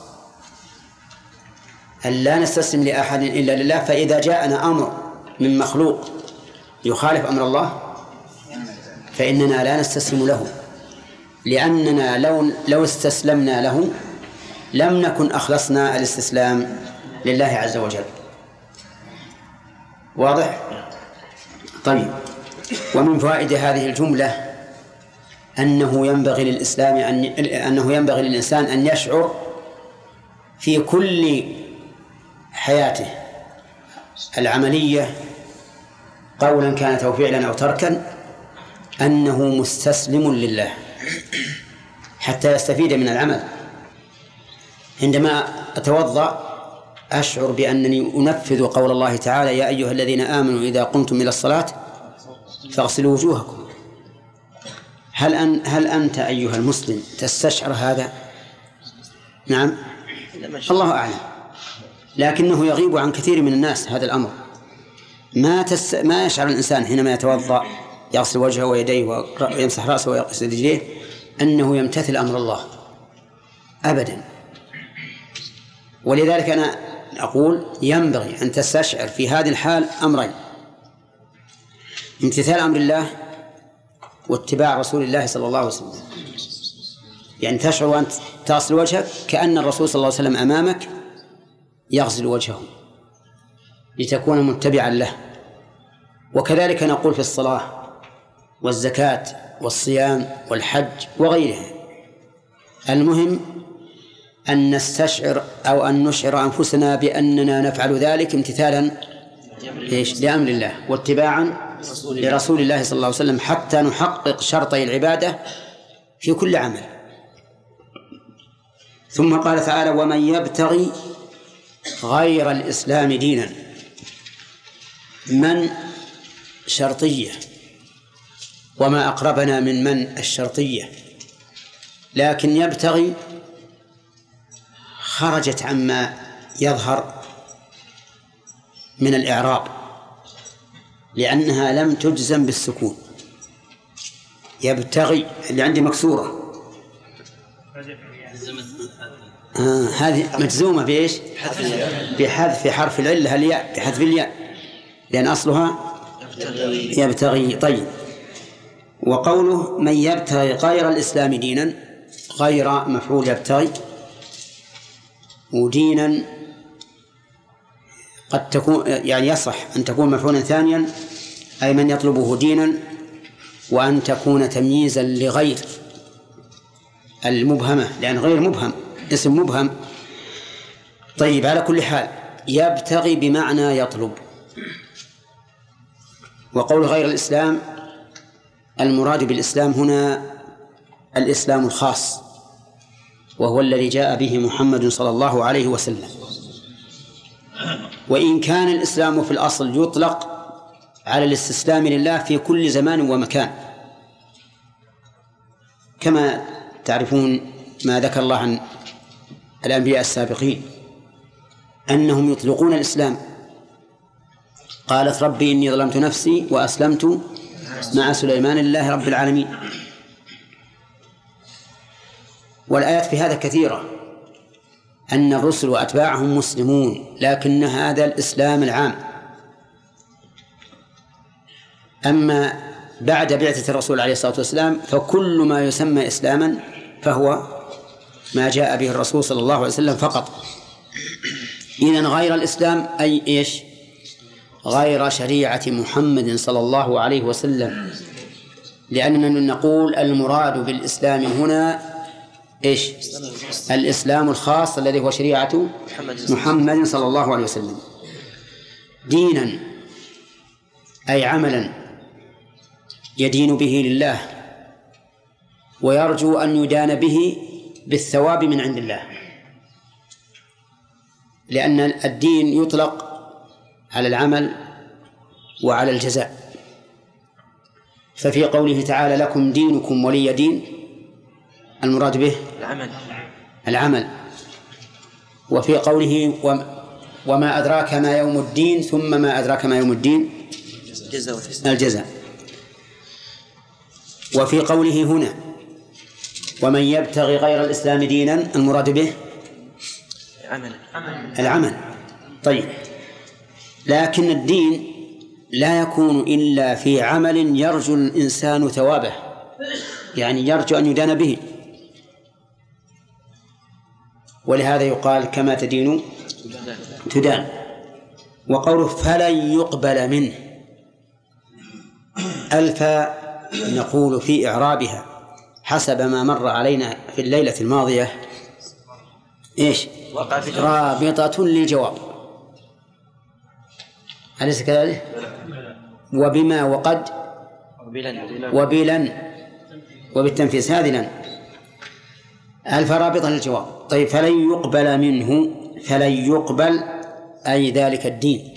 ألا نستسلم لأحد إلا لله. فإذا جاءنا أمر من مخلوق يخالف أمر الله فإننا لا نستسلم له، لأننا لو استسلمنا له لم نكن أخلصنا الاستسلام لله عز وجل. واضح؟ طيب. ومن فوائد هذه الجملة أنه ينبغي للإنسان أن يشعر في كل حياته العملية قولا كانت أو فعلا أو تركا أنه مستسلم لله حتى يستفيد من العمل. عندما أتوضأ أشعر بأنني أنفذ قول الله تعالى: يا أيها الذين آمنوا إذا قمتم إلى الصلاة فاغسلوا وجوهكم. هل أنت أيها المسلم تستشعر هذا؟ نعم، الله أعلم، لكنه يغيب عن كثير من الناس هذا الأمر. ما يشعر الإنسان حينما يتوضأ يغسل وجهه ويديه ويمسح رأسه ويغسل رجليه أنه يمتثل أمر الله أبدا. ولذلك أنا أقول ينبغي أن تستشعر في هذه الحال أمرين: امتثال أمر الله واتباع رسول الله صلى الله عليه وسلم. يعني تشعر وأنت تغسل وجهك كأن الرسول صلى الله عليه وسلم أمامك يغسل وجهه لتكون متبعا له. وكذلك نقول في الصلاة والزكاة والصيام والحج وغيرها. المهم أن نستشعر أو أن نشعر أنفسنا بأننا نفعل ذلك امتثالا لأمر الله واتباعا لرسول الله صلى الله عليه وسلم حتى نحقق شرطي العبادة في كل عمل. ثم قال تعالى: ومن يبتغي غير الإسلام دينا. من شرطية، وما أقربنا من الشرطية، لكن يبتغي خرجت عما يظهر من الإعراب لأنها لم تجزم بالسكون. يبتغي اللي عندي مكسورة هذه مجزومة بإيش؟ بحذف حرف العلة الياء، بحذف الياء لأن أصلها يبتغي. طيب. وقوله من يبتغي غير الإسلام دينا، غير مفعول يبتغي، ودينا قد تكون يعني يصح أن تكون مفعولا ثانيا أي من يطلبه دينا، وأن تكون تمييزا لغير المبهمة لأن غير مبهم اسم مبهم. طيب، على كل حال يبتغي بمعنى يطلب. وقول غير الإسلام المراد بالإسلام هنا الإسلام الخاص، وهو الذي جاء به محمد صلى الله عليه وسلم. وإن كان الإسلام في الأصل يطلق على الاستسلام لله في كل زمان ومكان، كما تعرفون ما ذكر الله عن الأنبياء السابقين أنهم يطلقون الإسلام. قالت ربي إني ظلمت نفسي وأسلمت مع سليمان لله رب العالمين. والآيات في هذا كثيرة، أن الرسل وأتباعهم مسلمون، لكن هذا الإسلام العام. أما بعد بعثة الرسول عليه الصلاة والسلام فكل ما يسمى إسلاما فهو ما جاء به الرسول صلى الله عليه وسلم فقط. إذن غير الإسلام أي إيش؟ غير شريعة محمد صلى الله عليه وسلم، لأننا نقول المراد بالإسلام هنا إيش؟ الإسلام الخاص الذي هو شريعة محمد صلى الله عليه وسلم. دينا أي عملا يدين به لله ويرجو أن يدان به بالثواب من عند الله، لأن الدين يطلق على العمل وعلى الجزاء. ففي قوله تعالى لكم دينكم ولي دين المراد به العمل. وفي قوله وما أدراك ما يوم الدين، ثم ما أدراك ما يوم الدين، الجزاء. وفي قوله هنا ومن يبتغي غير الإسلام دينا، المراد به العمل. طيب، لكن الدين لا يكون إلا في عمل يرجو الإنسان ثوابه، يعني يرجو أن يدان به، ولهذا يقال كما تدين تدان. وقوله فلن يقبل منه، ألف نقول في إعرابها حسب ما مر علينا في الليلة الماضية إيش؟ رابطة للجواب، أليس كذلك؟ وبما وقد وبلن وبالتنفيس، هذه لن ألف رابطة للجواب. طيب، فلن يقبل منه، فلن يقبل أي ذلك الدين.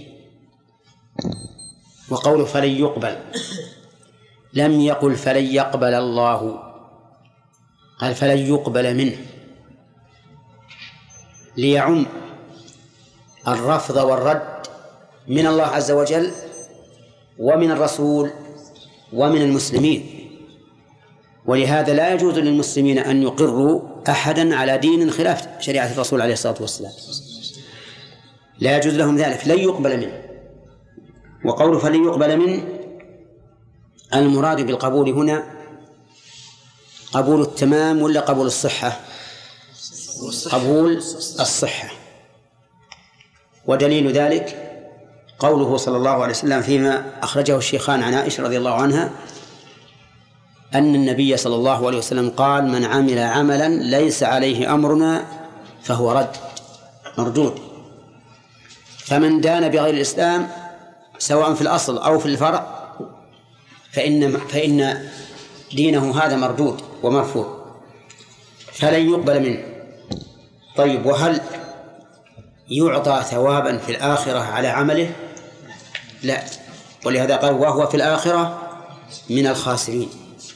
وقوله فلن يقبل لم يقل فلن يقبل الله، قال فلن يقبل منه ليعم الرفض والرد من الله عز وجل ومن الرسول ومن المسلمين. ولهذا لا يجوز للمسلمين أن يقروا أحدا على دين خلاف شريعة الرسول عليه الصلاة والسلام، لا يجوز لهم ذلك، لن يقبل منه. وقوله فلن يقبل منه، المراد بالقبول هنا قبول التمام ولا قبول الصحة؟ قبول الصحة. ودليل ذلك قوله صلى الله عليه وسلم فيما أخرجه الشيخان عن عائشة رضي الله عنها أن النبي صلى الله عليه وسلم قال من عمل عملا ليس عليه أمرنا فهو رد مردود. فمن دان بغير الإسلام سواء في الأصل أو في الفرع فإن دينه هذا مردود ومرفوض، فلن يقبل منه. طيب، وهل يعطى ثوابا في الآخرة على عمله؟ لا، ولهذا قال وهو في الآخرة من الخاسرين.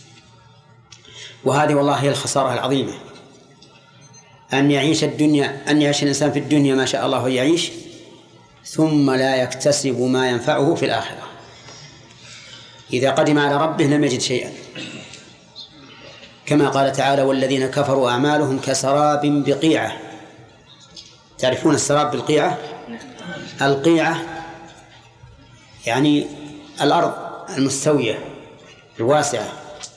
وهذه والله هي الخسارة العظيمة، أن يعيش الإنسان في الدنيا ما شاء الله يعيش، ثم لا يكتسب ما ينفعه في الآخرة. إذا قدم على ربه لم يجد شيئا، كما قال تعالى والذين كفروا أعمالهم كسراب بقيعة. تعرفون السراب بالقيعة؟ القيعة يعني الأرض المستوية الواسعة.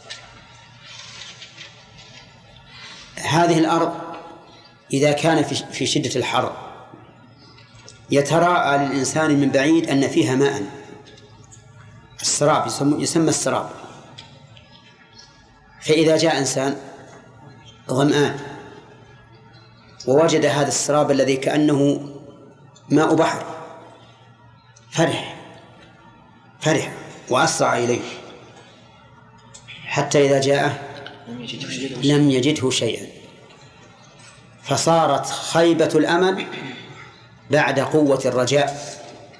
هذه الأرض إذا كان في شدة الحر يتراءى للإنسان من بعيد أن فيها ماء، السراب يسمى السراب. فإذا جاء إنسان ظمآن ووجد هذا السراب الذي كأنه ماء بحر فرح وأسرع إليه، حتى إذا جاءه لم يجده شيئا، فصارت خيبة الأمل بعد قوة الرجاء.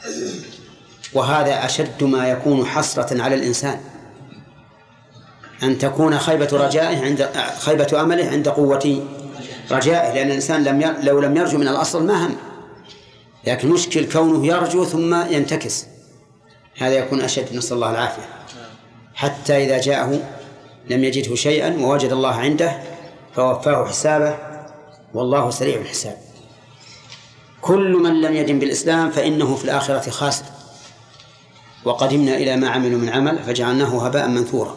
وهذا أشد ما يكون حسرة على الإنسان، أن تكون خيبة أمله عند قوة رجائه، لأن الإنسان لو لم يرجو من الأصل ما هم، لكن مشكل كونه يرجو ثم ينتكس، هذا يكون أشد، نسأل الله العافية. حتى إذا جاءه لم يجده شيئا ووجد الله عنده فوفاه حسابه والله سريع الحساب. كل من لم يدن بالإسلام فإنه في الآخرة خاسر. وقدمنا إلى ما عملوا من عمل فجعلناه هباء منثورا.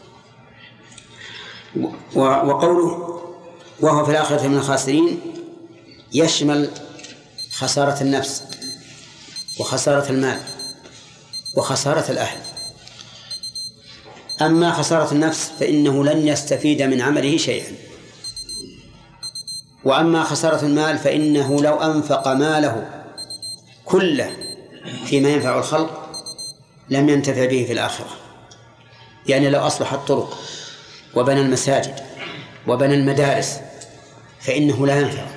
وقوله وهو في الآخرة من الخاسرين يشمل خسارة النفس وخسارة المال وخسارة الأهل. أما خسارة النفس فإنه لن يستفيد من عمله شيئا، وأما خسارة المال فإنه لو أنفق ماله كله فيما ينفع الخلق لم ينتفع به في الآخرة. يعني لو أصلح الطرق وبنى المساجد وبنى المدارس فإنه لا ينفع.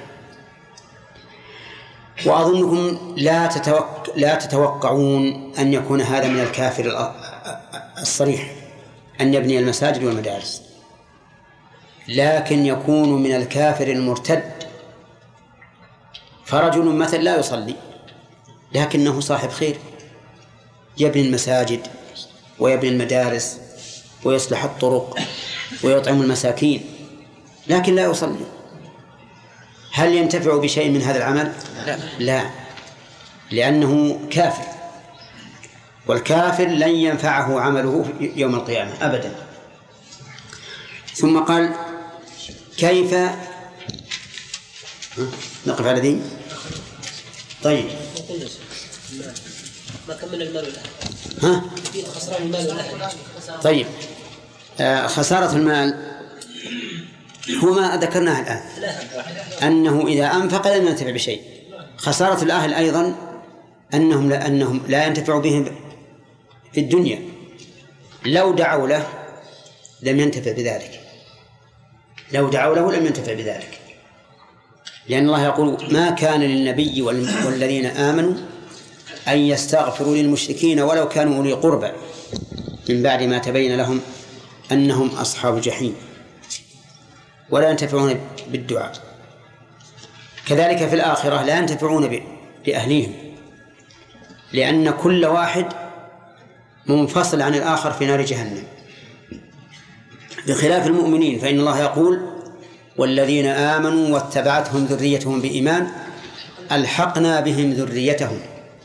وأظنكم لا تتوقعون أن يكون هذا من الكافر الصريح أن يبني المساجد والمدارس، لكن يكون من الكافر المرتد. فرجل مثل لا يصلي لكنه صاحب خير، يبني المساجد ويبني المدارس ويصلح الطرق ويطعم المساكين، لكن لا يصلي. هل ينتفع بشيء من هذا العمل؟ لا، لأنه كافر، والكافر لن ينفعه عمله يوم القيامة أبدا. ثم قال كيف نقف على ذي؟ طيب ما كمل المال والأهل. ها؟ خسران المال والأهل. طيب خسارة المال هو ما ذكرناه الآن، أنه إذا أنفق لم ينتفع بشيء. خسارة الأهل أيضا أنهم لا ينتفع بهم في الدنيا، لو دعوا له لم ينتفع بذلك، لو دعوا له لم ينتفع بذلك، لأن الله يقول ما كان للنبي والذين آمنوا أن يستغفروا للمشركين ولو كانوا أولي قربى من بعد ما تبين لهم أنهم أصحاب الجحيم، ولا ينتفعون بالدعاء. كذلك في الآخرة لا ينتفعون بأهليهم، لأن كل واحد منفصل عن الآخر في نار جهنم، بخلاف المؤمنين فإن الله يقول والذين آمنوا واتبعتهم ذريتهم بإيمان ألحقنا بهم ذريتهم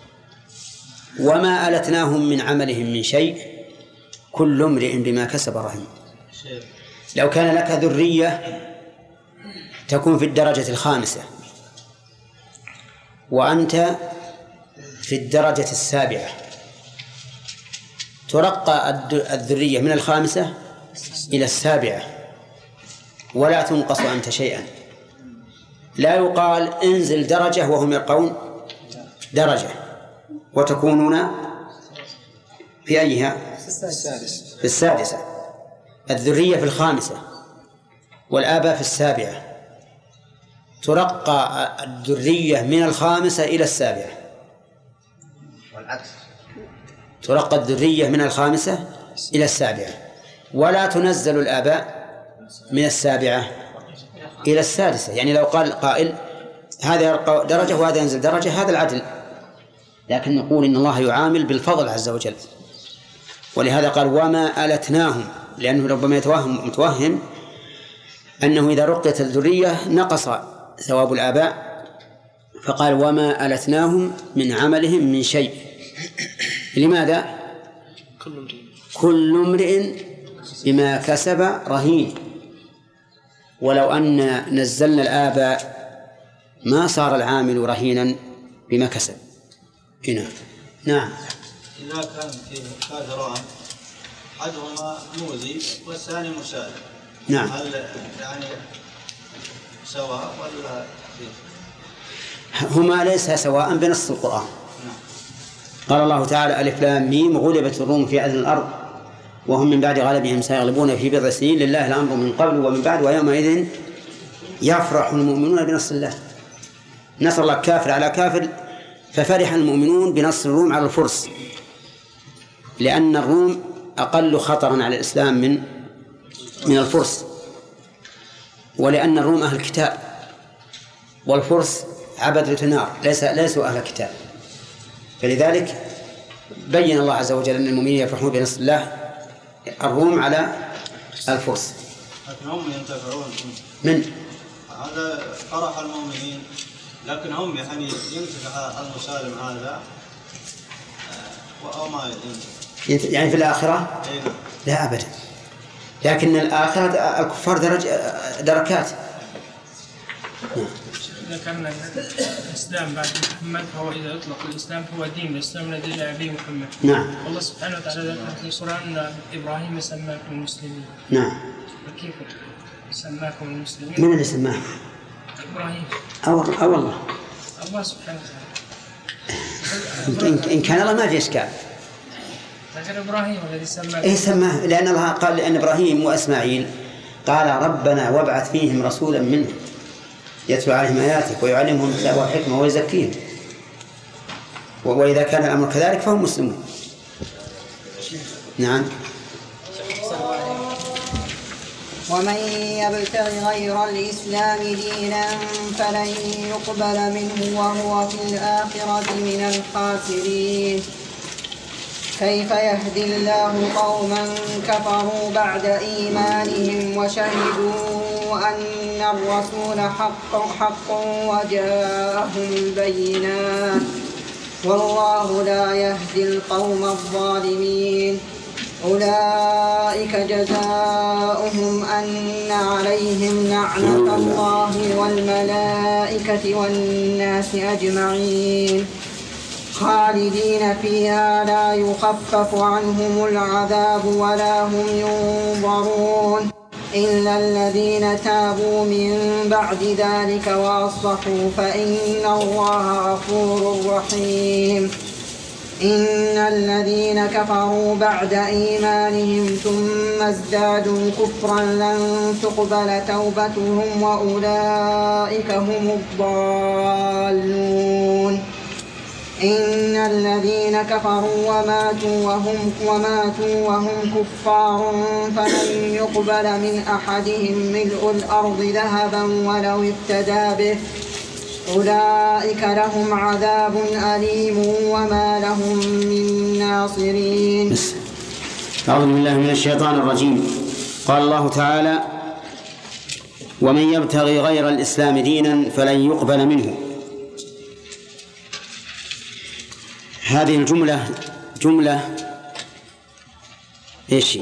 وما ألتناهم من عملهم من شيء كل امرئ بما كسب رهين. لو كان لك ذرية تكون في الدرجة الخامسة وأنت في الدرجة السابعة، ترقى الذرية من الخامسة إلى السابعة ولا تنقص أنت شيئا، لا يقال انزل درجة وهم يرقون درجة وتكونون في أيها؟ في السادسة. الذرية في الخامسة والآباء في السابعة، ترقى الذرية من الخامسة إلى السابعة، والعكس ترقى الذرية من الخامسة إلى السابعة، ولا تنزل الآباء من السابعة إلى السادسة. يعني لو قال قائل هذا يرقى درجة وهذا ينزل درجة، هذا العدل، لكن نقول إن الله يعامل بالفضل عز وجل، ولهذا قال وما ألتناهم، لأنه ربما متوهم أنه إذا رقيت الذرية نقص ثواب الآباء، فقال وما ألتناهم من عملهم من شيء. لماذا؟ كل امرئ بما كسب رهين. ولو أن نزلنا الآباء ما صار العامل رهينا بما كسب. هنا نعم. إذا كان في كافران أحدهما مؤذي والثاني مسالم، نعم، هل يعني سواء ولا هما ليس سواء بنص القرآن. قال الله تعالى ألف لام ميم غلبت الروم في أدنى الأرض وهم من بعد غلبهم سيغلبون في بضع سنين لله الأمر من قبل ومن بعد ويومئذ يفرح المؤمنون بنصر الله. نصر الله كافر على كافر، ففرح المؤمنون بنصر الروم على الفرس، لأن الروم أقل خطرا على الإسلام من الفرس، ولأن الروم أهل الكتاب والفرس عبدة نار ليسوا أهل الكتاب، فلذلك بين الله عز وجل أن المؤمنين يفرحون بنصر الله الروم على الفرس. لكن هم ينتفعون من هذا فرح المؤمنين، لكن هم يعني ينتفع المسالم هذا أو ما ينتفع يعني في الآخرة؟ لا أبدا، لكن الآخرة الكفار دركات. إذا كان الإسلام بعد محمد فهو إذا أطلق الإسلام فهو دين الإسلام الذي جاء به محمد. نعم. الله سبحانه وتعالى ذكر في القرآن أن إبراهيم سماكم المسلمين. نعم. وكيف سماكم المسلمين؟ من اللي سماه؟ إبراهيم. والله. الله سبحانه وتعالى. إن كان الله ما في إشكال. لكن إبراهيم الذي سماه. إيه سماه؟ لأن الله قال لأن إبراهيم وإسماعيل قال ربنا وابعث فيهم رسولا منهم يتلو عليهم آياتك ويعلمهم الكتاب والحكمة ويزكيهم، وإذا كان الأمر كذلك فهم مسلمون. نعم. ومن يبتغ غير الإسلام دينا فلن يقبل منه وهو في الآخرة من الخاسرين. كيف يهدي الله قوما كفروا بعد إيمانهم وشهدوا أن الرسول حق وجاءهم البينات والله لا يهدي القوم الظالمين. أولئك جزاؤهم أن عليهم لعنة الله والملائكة والناس أجمعين خالدين فيها لا يخفف عنهم العذاب ولا هم ينظرون إلا الذين تابوا من بعد ذلك وأصلحوا فإن الله غفور رحيم. إن الذين كفروا بعد إيمانهم ثم ازدادوا كفرا لن تقبل توبتهم وأولئك هم الضالون. إن الذين كفروا وماتوا وهم كفار فلن يقبل من أحدهم ملء الأرض ذهبا ولو افتدى به أولئك لهم عذاب أليم وما لهم من ناصرين. أعوذ بالله من الشيطان الرجيم. قال الله تعالى: ومن يبتغي غير الإسلام دينا فلن يقبل منه. هذه الجملة إيش؟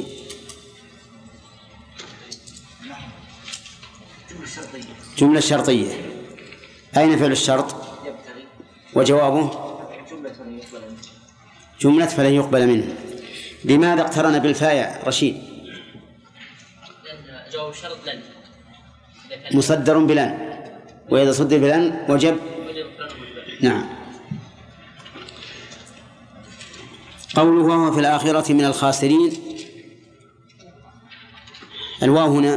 جملة شرطية. أين فعل الشرط؟ وجوابه جملة فلن يقبل منه. لماذا اقترن بالفاء رشيد؟ جواب الشرط لن مصدر بلن، وإذا صدر بلن وجب. نعم. قوله وهو في الآخرة من الخاسرين، الواو هنا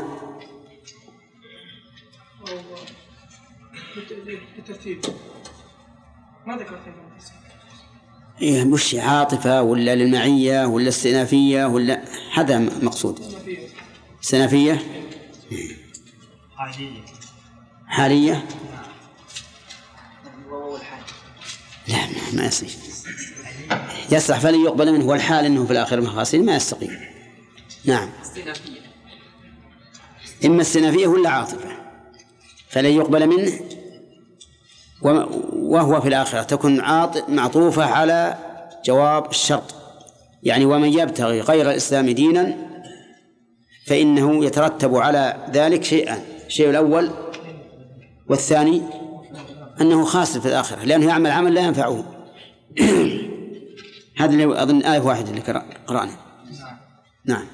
بالترتيب ما ذكرت مش عاطفة ولا للمعية ولا استئنافية ولا هذا مقصود. استئنافية حالية لا ما يصير. يصح فلن يقبل منه والحال أنه في الآخرة من الخاسرين ما يستقيم. نعم. إما استئنافية ولا عاطفة. فلن يقبل منه وهو في الآخرة تكون معطوفة على جواب الشرط، يعني ومن يبتغي غير الإسلام دينا فإنه يترتب على ذلك شيئان: الشيء الأول والثاني أنه خاسر في الآخرة لأنه يعمل عمل لا ينفعه. هذا اللي أظن آية واحدة اللي قرأنا. نعم.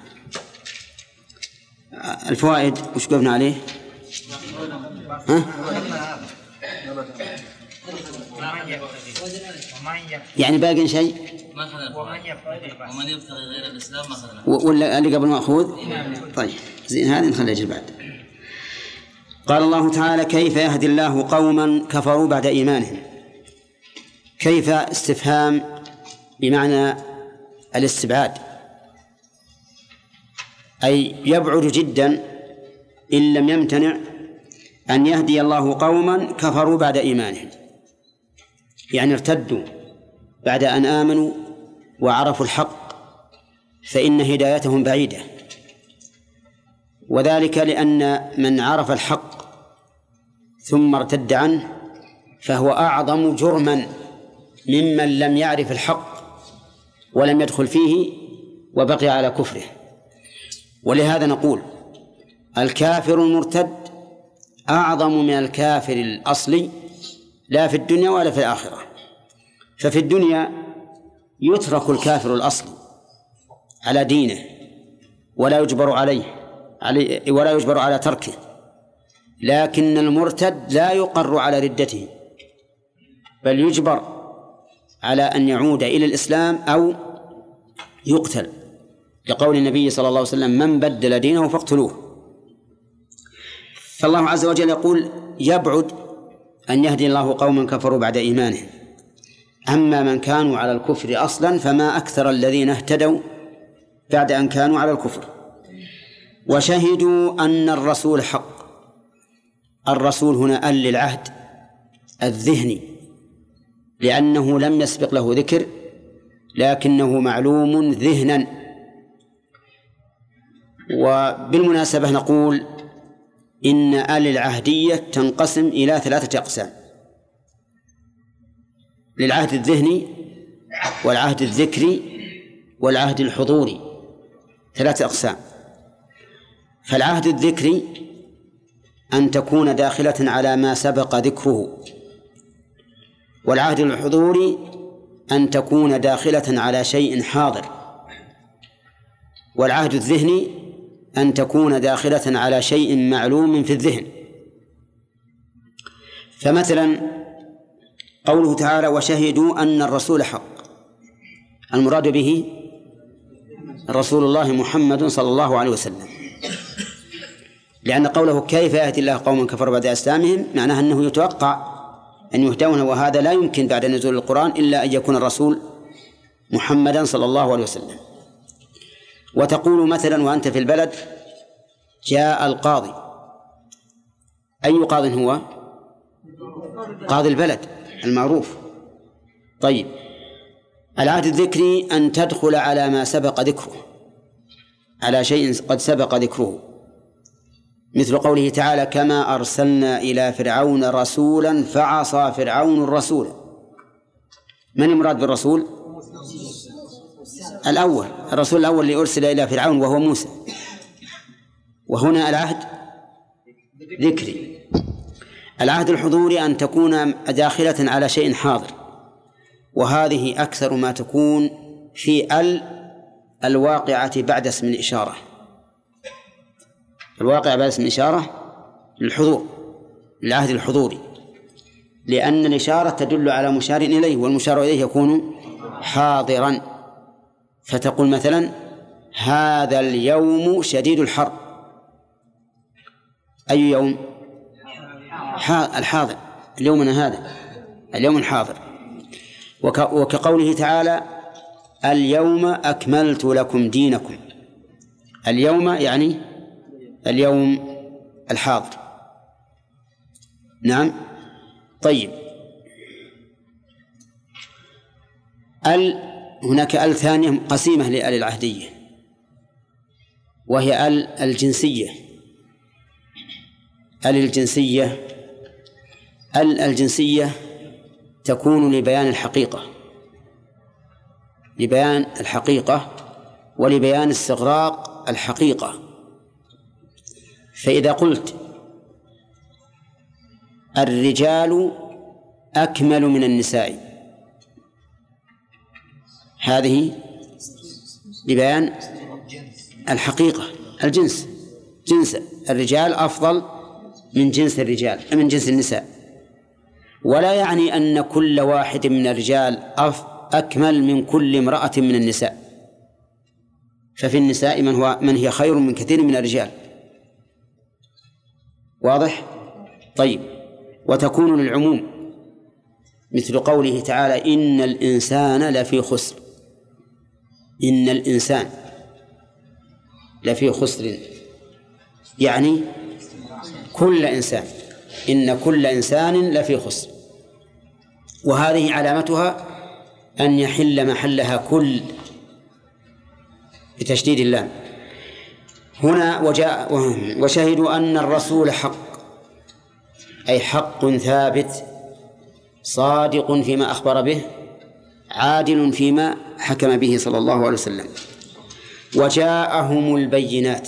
الفوائد وش قلنا عليه؟ يعني باقي شيء ومن يبتغي غير الإسلام مثلا ولا اللي قبل مأخوذ؟ طيب زين هذه نخليها جل بعد. قال الله تعالى: كيف يهدي الله قوما كفروا بعد إيمانهم. كيف استفهام بمعنى الاستبعاد، أي يبعد جدا إن لم يمتنع أن يهدي الله قوما كفروا بعد إيمانهم، يعني ارتدوا بعد أن آمنوا وعرفوا الحق فإن هدايتهم بعيدة، وذلك لأن من عرف الحق ثم ارتد عنه فهو أعظم جرما ممن لم يعرف الحق ولم يدخل فيه وبقي على كفره. ولهذا نقول الكافر المرتد أعظم من الكافر الأصلي لا في الدنيا ولا في الآخرة. ففي الدنيا يترك الكافر الأصلي على دينه ولا يجبر ولا يجبر على تركه، لكن المرتد لا يقر على ردته بل يجبر على أن يعود إلى الإسلام أو يقتل، لقول النبي صلى الله عليه وسلم: من بدل دينه فاقتلوه. فالله عز وجل يقول: يبعد أن يهدي الله قوما كفروا بعد إيمانهم. أما من كانوا على الكفر أصلا فما أكثر الذين اهتدوا بعد أن كانوا على الكفر. وشهدوا أن الرسول حق. الرسول هنا أل للعهد الذهني، لأنه لم يسبق له ذكر، لكنه معلوم ذهنا. وبالمناسبة نقول إن آل العهدية تنقسم إلى 3 أقسام: للعهد الذهني والعهد الذكري والعهد الحضوري، 3 أقسام. فالعهد الذكري أن تكون داخلة على ما سبق ذكره، والعهد الحضوري أن تكون داخلة على شيء حاضر، والعهد الذهني أن تكون داخلة على شيء معلوم في الذهن. فمثلا قوله تعالى: وشهدوا أن الرسول حق، المراد به رسول الله محمد صلى الله عليه وسلم، لأن قوله كيف يهدي الله قوما كفروا بعد إسلامهم معناه أنه يتوقع أن يهدون، وهذا لا يمكن بعد نزول القرآن إلا أن يكون الرسول محمدا صلى الله عليه وسلم. وتقول مثلا وأنت في البلد: جاء القاضي. أي قاض هو؟ قاضي البلد المعروف. طيب، العهد الذكري أن تدخل على ما سبق ذكره، على شيء قد سبق ذكره، مثل قوله تعالى: كما أرسلنا إلى فرعون رسولا فعصى فرعون الرسول. من المراد بالرسول؟ الأول، الرسول الأول اللي أرسل إلى فرعون وهو موسى. وهنا العهد ذكري. العهد الحضوري أن تكون داخلة على شيء حاضر، وهذه أكثر ما تكون في الواقعة بعد اسم الإشارة. الواقع بعد اسم الإشارة للحضور، العهد الحضوري، لأن الإشارة تدل على مشار إليه، والمشار إليه يكون حاضرا. فتقول مثلا: هذا اليوم شديد الحر. أي يوم؟ الحاضر، اليومنا هذا، اليوم الحاضر. وكقوله تعالى: اليوم أكملت لكم دينكم. اليوم يعني اليوم الحاضر. نعم. طيب، هناك ثانية قسيمة لآل العهدية، وهي الجنسية. الجنسية تكون لبيان الحقيقة، ولبيان استغراق الحقيقة. فإذا قلت: الرجال أكمل من النساء، هذه لبيان الحقيقة، جنس الرجال أفضل من جنس النساء، ولا يعني أن كل واحد من الرجال أكمل من كل امرأة من النساء، ففي النساء من هي خير من كثير من الرجال. واضح؟ طيب، وتكون للعموم، مثل قوله تعالى: إن الإنسان لفي خسر. إن الإنسان لفي خسر، يعني كل إنسان، إن كل إنسان لفي خسر. وهذه علامتها أن يحل محلها كل بتشديد اللام. هنا وشهدوا أن الرسول حق، أي حق ثابت، صادق فيما أخبر به، عادل فيما حكم به صلى الله عليه وسلم. وجاءهم البينات.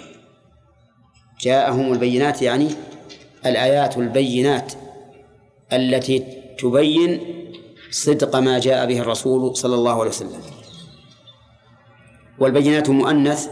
جاءهم البينات يعني الآيات البينات التي تبين صدق ما جاء به الرسول صلى الله عليه وسلم. والبينات مؤنث،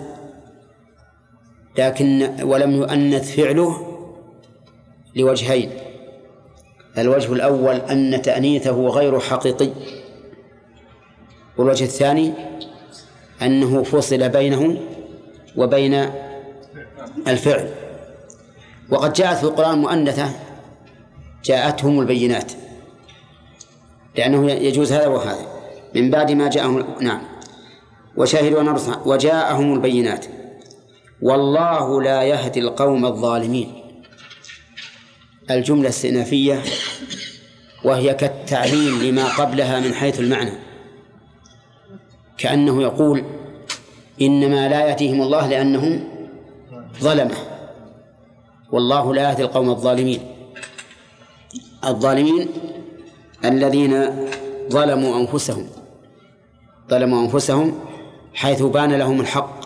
ولم يؤنث فعله لوجهين: الوجه الأول أن تأنيثه غير حقيقي، والوجه الثاني أنه فصل بينه وبين الفعل. وقد جاءت في القرآن مؤنثة: جاءتهم البينات، لأنه يجوز هذا وهذا من بعد ما جاءهم. نعم. وشاهدوا أن وجاءهم البينات والله لا يهدي القوم الظالمين. الجملة استئنافية وهي كالتعليل لما قبلها من حيث المعنى، كأنه يقول إنما لا يهديهم الله لأنهم ظلمه، والله لا يهدي القوم الظالمين. الظالمين الذين ظلموا أنفسهم حيث بان لهم الحق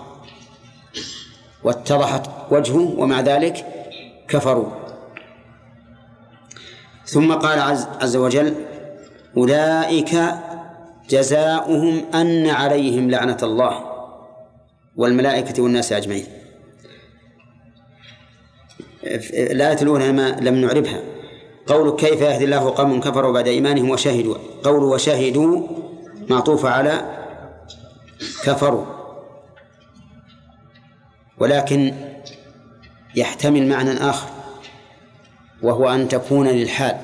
واتضحت وجهه ومع ذلك كفروا. ثم قال عز وجل أولئك جزاؤهم أن عليهم لعنة الله والملائكة والناس أجمعين. الآية الأولى ما لم نعربها، قول كيف يهدي الله قوم كفروا بعد إيمانهم وشهدوا، قول وشهدوا معطوف على كفروا، ولكن يحتمل معنى آخر وهو أن تكون للحال،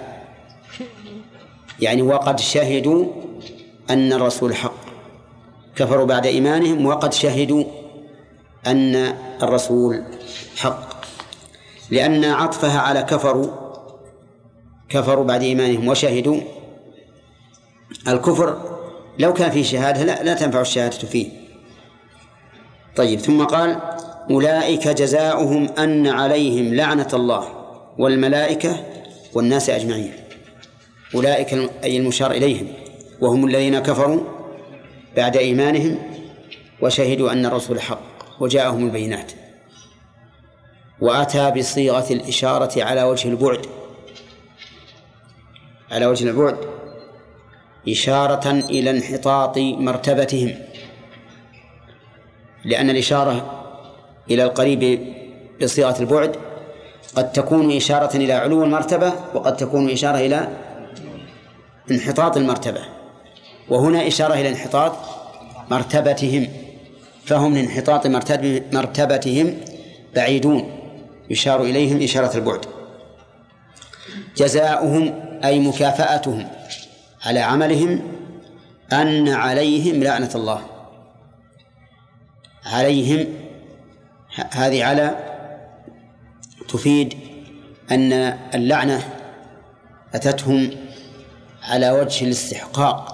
يعني وقد شهدوا أن الرسول حق، كفروا بعد إيمانهم وقد شهدوا أن الرسول حق، لأن عطفها على كفروا بعد إيمانهم وشهدوا. الكفر لو كان فيه شهادة لا تنفع الشهادة فيه. طيب، ثم قال أولئك جزاؤهم أن عليهم لعنة الله والملائكة والناس أجمعين. أولئك أي المشار إليهم، وهم الذين كفروا بعد إيمانهم وشهدوا أن الرسول حق وجاءهم البينات. وأتى بصيغة الإشارة على وجه البعد إشارة إلى انحطاط مرتبتهم، لأن الإشارة إلى القريب بصيغة البعد قد تكون إشارة إلى علو المرتبة وقد تكون إشارة إلى انحطاط المرتبة، وهنا إشارة إلى انحطاط مرتبتهم، فهم من انحطاط مرتبتهم بعيدون، يشار إليهم إشارة البعد. جزاؤهم أي مكافأتهم على عملهم أن عليهم لعنة الله. عليهم هذه على تفيد أن اللعنة أتتهم على وجه الاستحقاق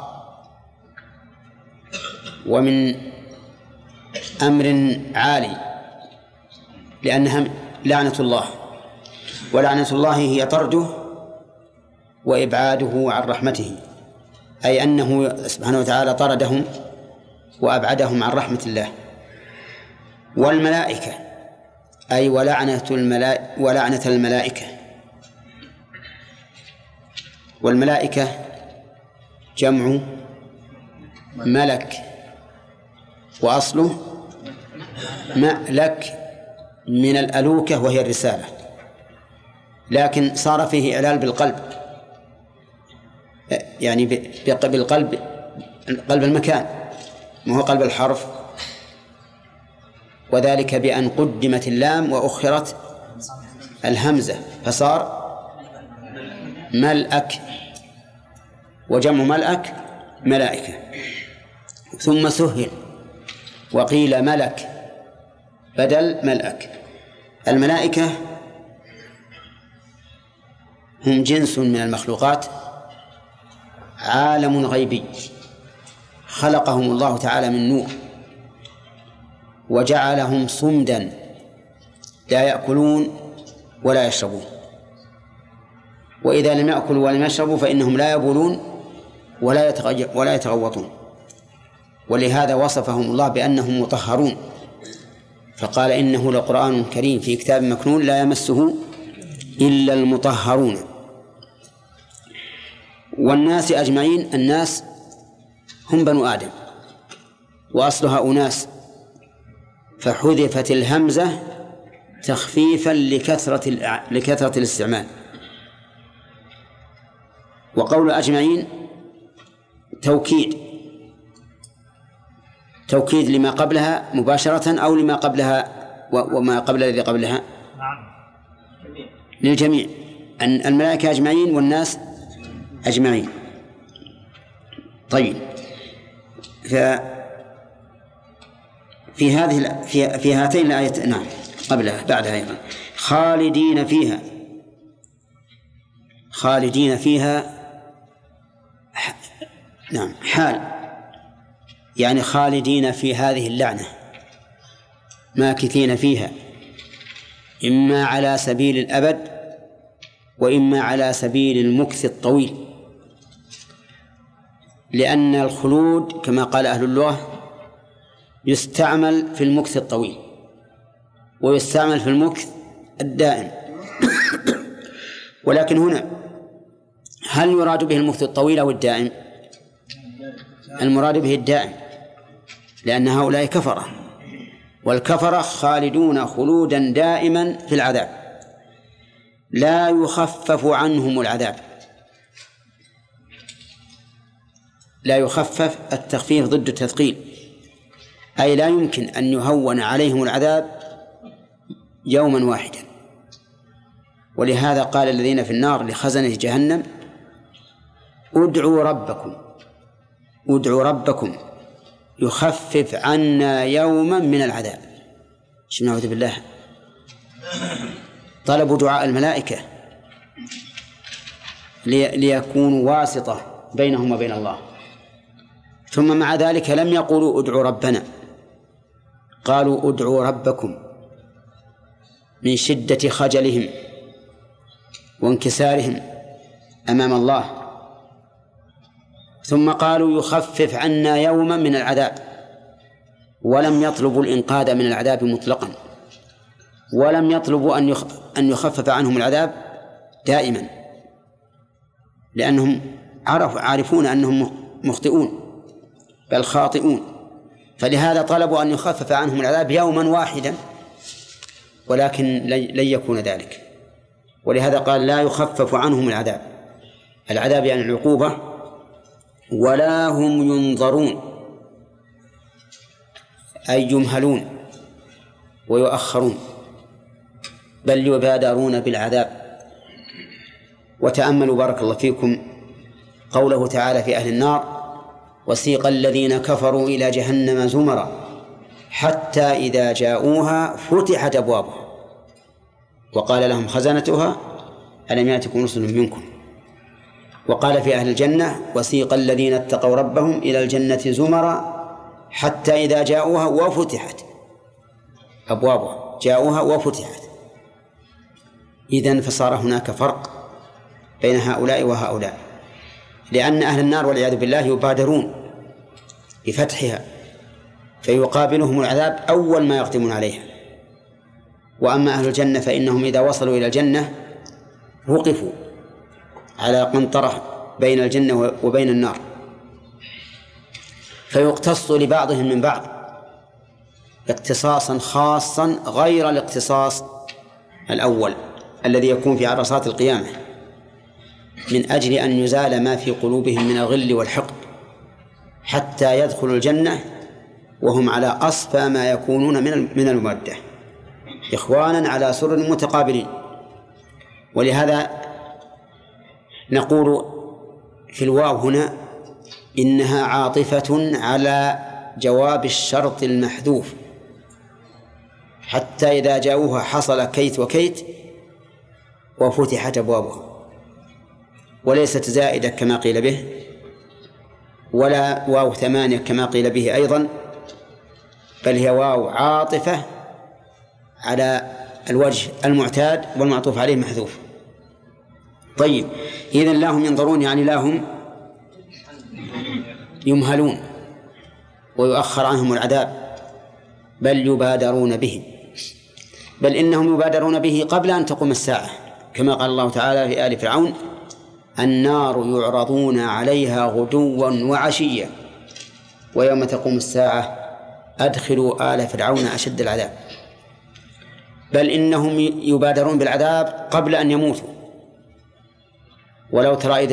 ومن أمر عالي، لأنها لعنة الله، ولعنة الله هي طرده وإبعاده عن رحمته، أي أنه سبحانه وتعالى طردهم وأبعدهم عن رحمة الله. والملائكة أي ولعنة الملائكة. والملائكة جمع ملك، وأصله ملك من الألوكة وهي الرسالة، لكن صار فيه إعلال بالقلب، يعني بالقلب، قلب المكان ما هو قلب الحرف، وذلك بأن قدمت اللام وأخرت الهمزة فصار ملأك، وجمع ملأك ملائكة. ثم سهل وقيل ملك بدل ملأك. الملائكة هم جنس من المخلوقات، عالم غيبي خلقهم الله تعالى من نور وجعلهم صمدا لا يأكلون ولا يشربون، وإذا لم يأكلوا ولم يشربوا فإنهم لا يبولون ولا يتغوطون، ولهذا وصفهم الله بأنهم مطهرون، فقال إنه لقرآن كريم في كتاب مكنون لا يمسه إلا المطهرون. والناس أجمعين، الناس هم بنو آدم وأصلها أناس، فحذفت الهمزة تخفيفا لكثرة الاستعمال. وقول أجمعين توكيد لما قبلها مباشرة أو لما قبلها وما قبل الذي قبلها للجميع، أن الملائكة أجمعين والناس أجمعين. طيب، في هاتين الآيتين، نعم قبلها بعدها أيضا، خالدين فيها نعم حال، يعني خالدين في هذه اللعنة ماكثين فيها، إما على سبيل الأبد وإما على سبيل المكث الطويل، لأن الخلود كما قال أهل اللغة يستعمل في المكث الطويل ويستعمل في المكث الدائم. ولكن هنا هل يراد به المكث الطويل أو الدائم؟ المراد به الدائم، لأن هؤلاء كفرة، والكفرة خالدون خلودا دائما في العذاب لا يخفف عنهم العذاب. لا يخفف، التخفيف ضد التثقيل، أي لا يمكن أن يهون عليهم العذاب يوما واحدا. ولهذا قال الذين في النار لخزنة جهنم ادعوا ربكم يخفف عنا يوما من العذاب. نعوذ بالله، طلبوا دعاء الملائكة ليكونوا واسطة بينهم وبين الله، ثم مع ذلك لم يقولوا ادعوا ربنا، قالوا ادعوا ربكم من شدة خجلهم وانكسارهم أمام الله. ثم قالوا يخفف عنا يوما من العذاب، ولم يطلبوا الإنقاذ من العذاب مطلقا، ولم يطلبوا أن يخفف عنهم العذاب دائما، لأنهم عارفون أنهم مخطئون بل خاطئون، فلهذا طلبوا أن يخفف عنهم العذاب يوما واحدا، ولكن لن يكون ذلك. ولهذا قال لا يخفف عنهم العذاب يعني العقوبة، ولا هم ينظرون، أي يمهلون ويؤخرون، بل يبادرون بالعذاب. وتأملوا بارك الله فيكم قوله تعالى في أهل النار وسيق الذين كفروا إلى جهنم زمرا حتى إذا جاءوها فتحت أبوابها وقال لهم خزنتها ألم يأتكم رسل منكم. وقال في أهل الجنة وسيق الذين اتقوا ربهم إلى الجنة زمرا حتى إذا جاءوها وفتحت أبوابها، جاءوها وفتحت. إذن فصار هناك فرق بين هؤلاء وهؤلاء، لأن أهل النار والعياذ بالله يبادرون بفتحها فيقابلهم العذاب أول ما يقدمون عليها، وأما أهل الجنة فإنهم إذا وصلوا إلى الجنة وقفوا على قنطرة بين الجنة وبين النار، فيقتص لبعضهم من بعض اقتصاصا خاصا غير الاقتصاص الأول الذي يكون في عرصات القيامة، من أجل أن يزال ما في قلوبهم من الغل والحقد حتى يدخلوا الجنة وهم على أصفى ما يكونون من المودة، إخوانا على سرر متقابلين. ولهذا نقول في الواو هنا إنها عاطفة على جواب الشرط المحذوف، حتى إذا جاءوها حصل كيت وكيت وفتحت أبوابها، وليست زائدة كما قيل به، ولا واو 8 كما قيل به أيضا، بل هي واو عاطفة على الوجه المعتاد والمعطوف عليه محذوف. طيب، إذن لا هم ينظرون يعني لا هم يمهلون ويؤخر عنهم العذاب، بل يبادرون به، بل إنهم يبادرون به قبل أن تقوم الساعة، كما قال الله تعالى في آل فرعون النار يعرضون عليها غدوا وعشيا ويوم تقوم الساعة أدخلوا آل فرعون أشد العذاب، بل إنهم يبادرون بالعذاب قبل أن يموتوا. ولو ترى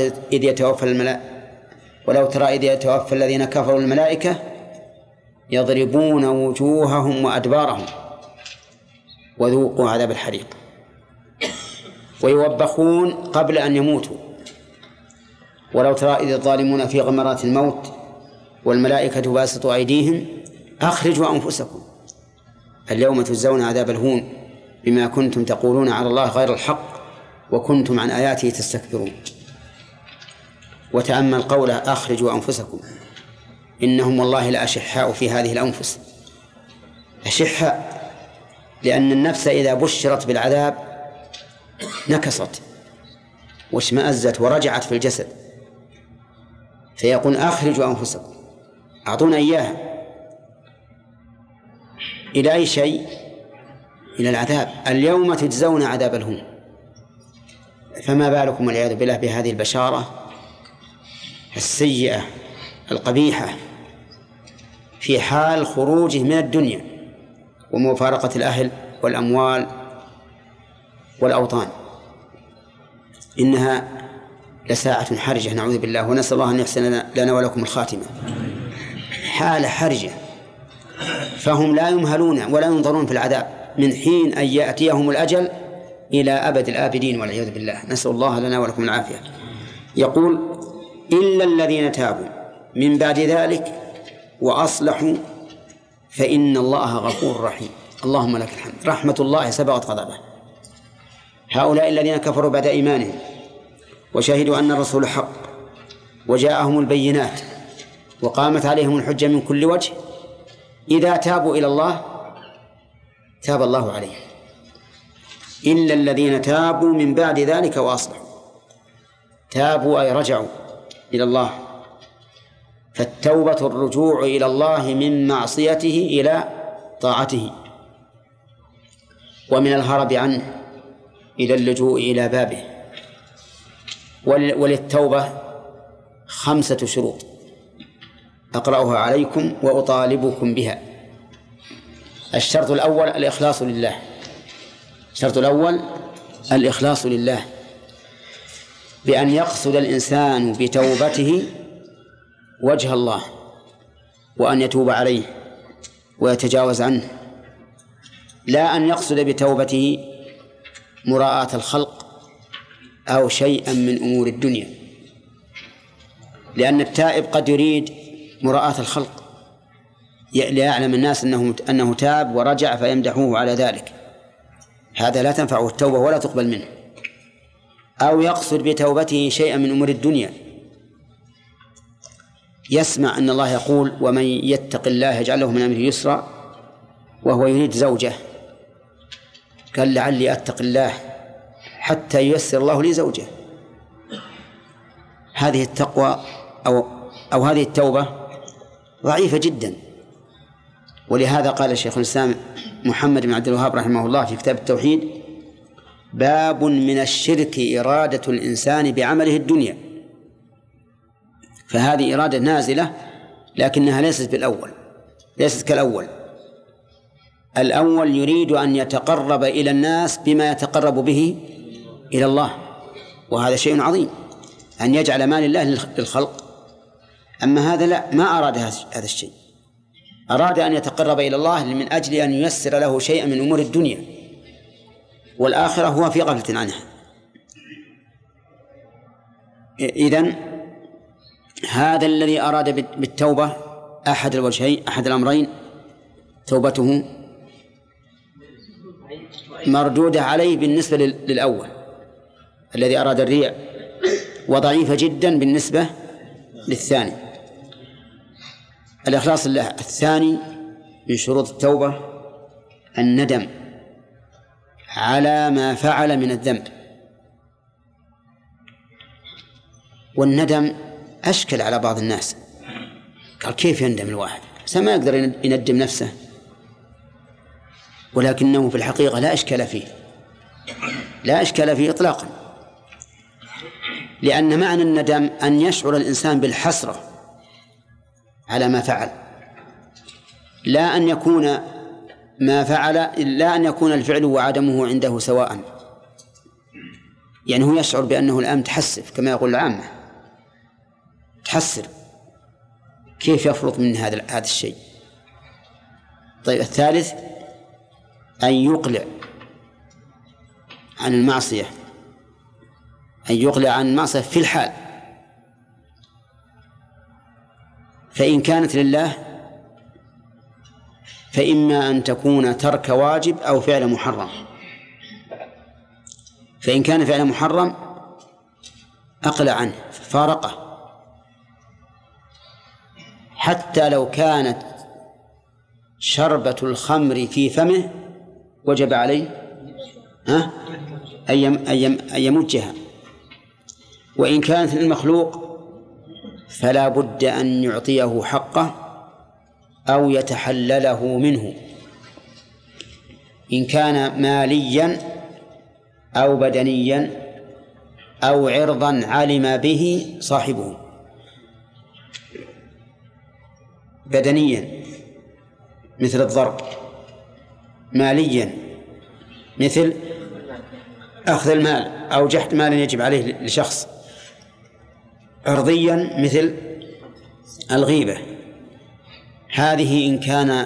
إذ يتوفى الذين كفروا الملائكة يضربون وجوههم وأدبارهم وذوقوا عذاب الحريق، ويوبخون قبل أن يموتوا. ولو ترى إذ الظالمون في غمرات الموت والملائكة باسطوا أيديهم أخرجوا أنفسكم اليوم تجزون عذاب الهون بما كنتم تقولون على الله غير الحق وكنتم عن آياته تستكبرون. وتأمل قوله أخرجوا أنفسكم إنهم والله لأشحاء في هذه الأنفس. أشحاء لأن النفس إذا بشرت بالعذاب نكصت واشمأزت ورجعت في الجسد، فيقول أخرجوا أنفسكم، أعطونا إياها. إلى أي شيء؟ إلى العذاب. اليوم تجزون عذاب الهون، فما بالكم والعياذ بالله بهذه البشارة السيئة القبيحة في حال خروجه من الدنيا ومفارقة الأهل والأموال والأوطان. إنها لساعة حرجة نعوذ بالله، ونسأل الله أن يحسن لنا ولكم الخاتمة. حالة حرجة، فهم لا يمهلون ولا ينظرون في العذاب من حين أن يأتيهم الأجل إلى أبد الآبدين والعياذ بالله، نسأل الله لنا ولكم العافية. يقول إلا الذين تابوا من بعد ذلك وأصلحوا فإن الله غفور رحيم. اللهم لك الحمد. رحمة الله سبقت غضبه. هؤلاء الذين كفروا بعد إيمانهم وشهدوا أن الرسول حق وجاءهم البينات وقامت عليهم الحجة من كل وجه، إذا تابوا إلى الله تاب الله عليهم. إلا الذين تابوا من بعد ذلك وأصلحوا. تابوا أي رجعوا إلى الله، فالتوبة الرجوع إلى الله من معصيته إلى طاعته، ومن الهرب عنه إلى اللجوء إلى بابه. وللتوبة 5 شروط أقرأها عليكم وأطالبكم بها. الشرط الأول الإخلاص لله. الشرط الأول الإخلاص لله، بأن يقصد الإنسان بتوبته وجه الله، وأن يتوب عليه ويتجاوز عنه، لا أن يقصد بتوبته مراءة الخلق أو شيئا من أمور الدنيا، لأن التائب قد يريد مراءة الخلق ليعلم الناس أنه تاب ورجع فيمدحوه على ذلك، هذا لا تنفعه التوبة ولا تقبل منه. أو يقصد بتوبته شيئا من أمور الدنيا، يسمع أن الله يقول ومن يتق الله يجعل له من أمره يسرا، وهو يريد زوجة، قال لعلي أتق الله حتى ييسر الله لي زوجة. هذه التقوى أو هذه التوبة ضعيفة جدا. ولهذا قال الشيخ الإسلام محمد بن عبد الوهاب رحمه الله في كتاب التوحيد: باب من الشرك إرادة الإنسان بعمله الدنيا. فهذه إرادة نازلة لكنها ليست بالأول، ليست كالأول. الأول يريد أن يتقرب إلى الناس بما يتقرب به إلى الله، وهذا شيء عظيم أن يجعل مال الله للخلق. أما هذا لا، ما أراد هذا الشيء، أراد أن يتقرب إلى الله من أجل أن ييسر له شيئا من أمور الدنيا، والآخرة هو في غفلة عنها. إذن هذا الذي أراد بالتوبة أحد الوجهين، أحد الأمرين، توبته مردودة عليه بالنسبة للأول الذي أراد الرياء، وضعيفة جدا بالنسبة للثاني. الإخلاص لله. الثاني من شروط التوبة الندم على ما فعل من الذنب. والندم أشكل على بعض الناس، قال كيف يندم الواحد؟ ما يقدر يندم نفسه، ولكنه في الحقيقة لا إشكال فيه، لا إشكال فيه إطلاقا، لأن معنى الندم أن يشعر الإنسان بالحسرة على ما فعل، لا أن يكون ما فعل، لا أن يكون الفعل وعدمه عنده سواء. يعني هو يشعر بأنه الآن تحسف كما يقول العامة، تحسر كيف يفرط من هذا الشيء. طيب الثالث أن يقلع عن المعصية، أن يقلع عن المعصية في الحال، فإن كانت لله فإما أن تكون ترك واجب أو فعل محرم. فإن كان فعل محرم أقلع عنه فارقه، حتى لو كانت شربة الخمر في فمه وجب عليه أن يمجها. وإن كانت للمخلوق فلا بد أن يعطيه حقه أو يتحلله منه، إن كان ماليا أو بدنيا أو عرضا علم به صاحبه. بدنيا مثل الضرب، ماليا مثل أخذ المال أو جحد مال يجب عليه لشخص، عرضيا مثل الغيبة. هذه إن كان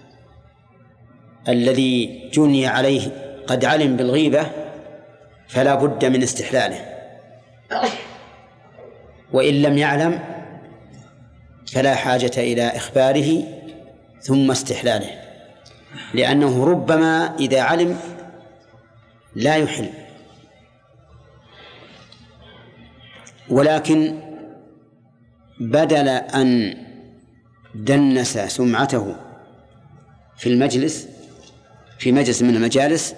الذي جني عليه قد علم بالغيبة فلا بد من استحلاله، وإن لم يعلم فلا حاجة إلى إخباره ثم استحلاله، لأنه ربما إذا علم لا يحل. ولكن بدل أن دنس سمعته في المجلس، في مجلس من المجالس،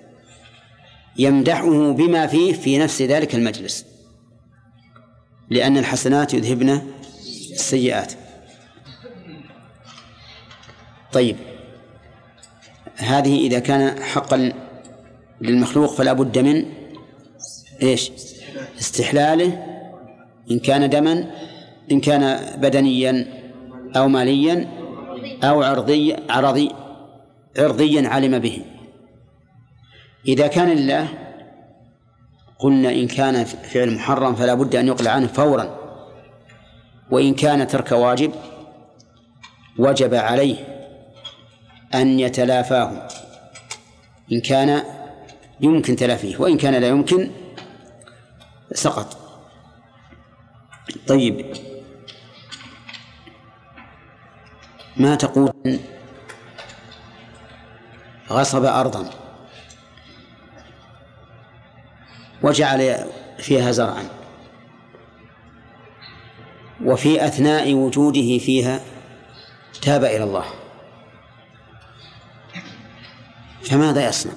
يمدحه بما فيه في نفس ذلك المجلس، لأن الحسنات يذهبن السيئات. طيب، هذه إذا كان حقا للمخلوق فلا بد من استحلاله، إن كان دما، إن كان بدنيا أو ماليا أو عرضيا علم به. إذا كان لله قلنا إن كان فعل محرم فلا بد أن يقلع عنه فورا، وإن كان ترك واجب وجب عليه أن يتلافاه إن كان يمكن تلافيه، وإن كان لا يمكن سقط. طيب، ما تقول غصب أرضا وجعل فيها زرعا، وفي أثناء وجوده فيها تاب إلى الله، فماذا يصنع؟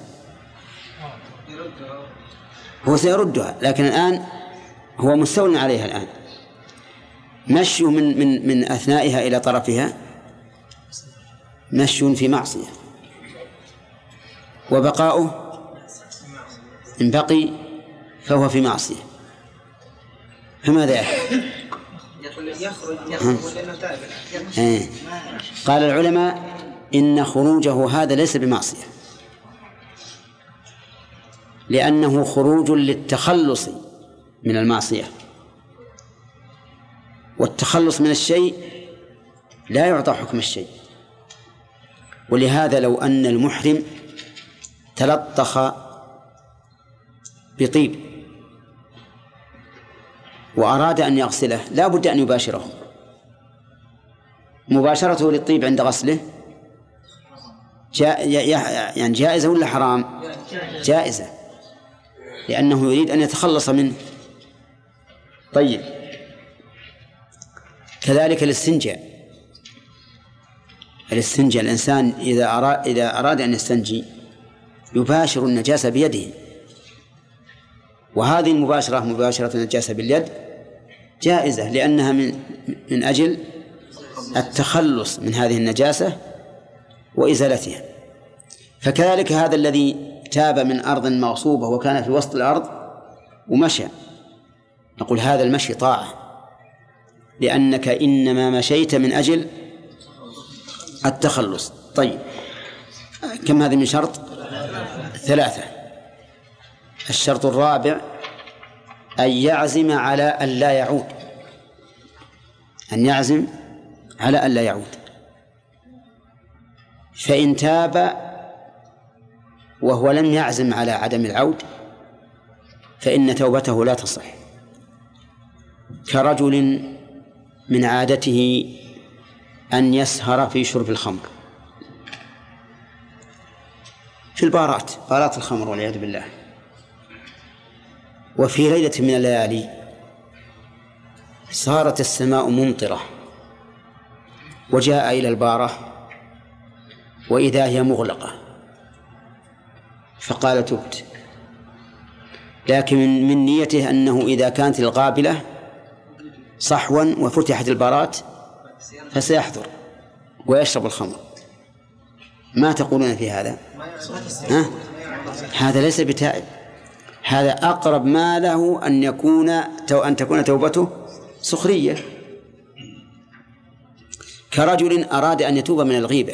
هو سيردها، لكن الآن هو مستول عليها. الآن مشي من أثنائها إلى طرفها مشي في معصية، وبقاؤه إن بقي فهو في معصية، فماذا يفعل؟ يخرج لأنه تائب. قال العلماء إن خروجه هذا ليس بمعصية، لأنه خروج للتخلص من المعصية، والتخلص من الشيء لا يعطى حكم الشيء. ولهذا لو أن المحرم تلطخ بطيب وأراد أن يغسله لا بد أن يباشره. مباشرته للطيب عند غسله يعني جائزة ولا حرام؟ جائزة، لأنه يريد أن يتخلص منه. طيب، كذلك الاستنجاء. الإنسان إذا أراد أن يستنجي يباشر النجاسة بيده، وهذه المباشرة مباشرة النجاسة باليد جائزة، لأنها من أجل التخلص من هذه النجاسة وإزالتها. فكذلك هذا الذي تاب من أرض مغصوبة وكان في وسط الأرض ومشى، نقول هذا المشي طاعة، لأنك إنما مشيت من أجل التخلص. طيب، كم هذه من شرط؟ 3. الشرط الرابع أن يعزم على أن لا يعود، أن يعزم على أن لا يعود. فإن تاب وهو لم يعزم على عدم العود فإن توبته لا تصح، كرجل من عادته أن يسهر في شرب الخمر في البارات، بارات الخمر والعياذ بالله. وفي ليلة من الليالي صارت السماء ممطرة، وجاء إلى البارة وإذا هي مغلقة، فقال تبت، لكن من نيته أنه إذا كانت القابلة صحوا وفتحت البارات فسيحضر ويشرب الخمر. ما تقولون في هذا؟ هذا ليس بتائب، هذا أقرب ما له أن تكون توبته سخرية، كرجل أراد أن يتوب من الغيبة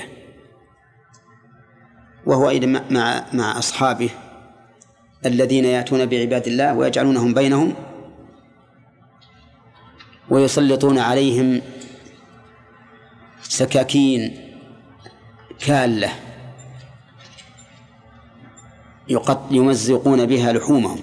وهو أيضا مع أصحابه الذين يأتون بعباد الله ويجعلونهم بينهم ويسلطون عليهم سكاكين كالة يمزقون بها لحومهم.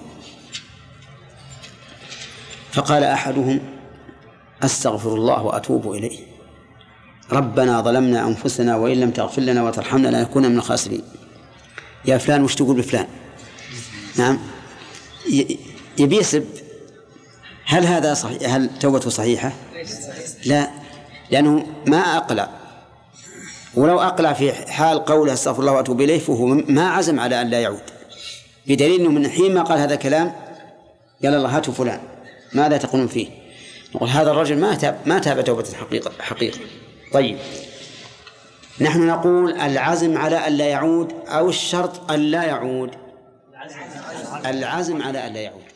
فقال أحدهم: أستغفر الله وأتوب إليه، ربنا ظلمنا أنفسنا وإن لم تغفر لنا وترحمنا لنكون من الخاسرين. يا فلان وش تقول بفلان؟ نعم، يبي يسب. هل هذا صحيح؟ هل توبته صحيحة؟ لا، لأنه ما أقلع، ولو أقلع في حال قوله استغفر الله وأتوب إليه فهو ما عزم على أن لا يعود، بدليل أنه من حين ما قال هذا الكلام قال الله هاتوا فلان ماذا تقولون فيه؟ نقول هذا الرجل ما تاب توبة حقيقة. طيب، نحن نقول العزم على أن لا يعود أو الشرط أن لا يعود؟ العزم على أن لا يعود.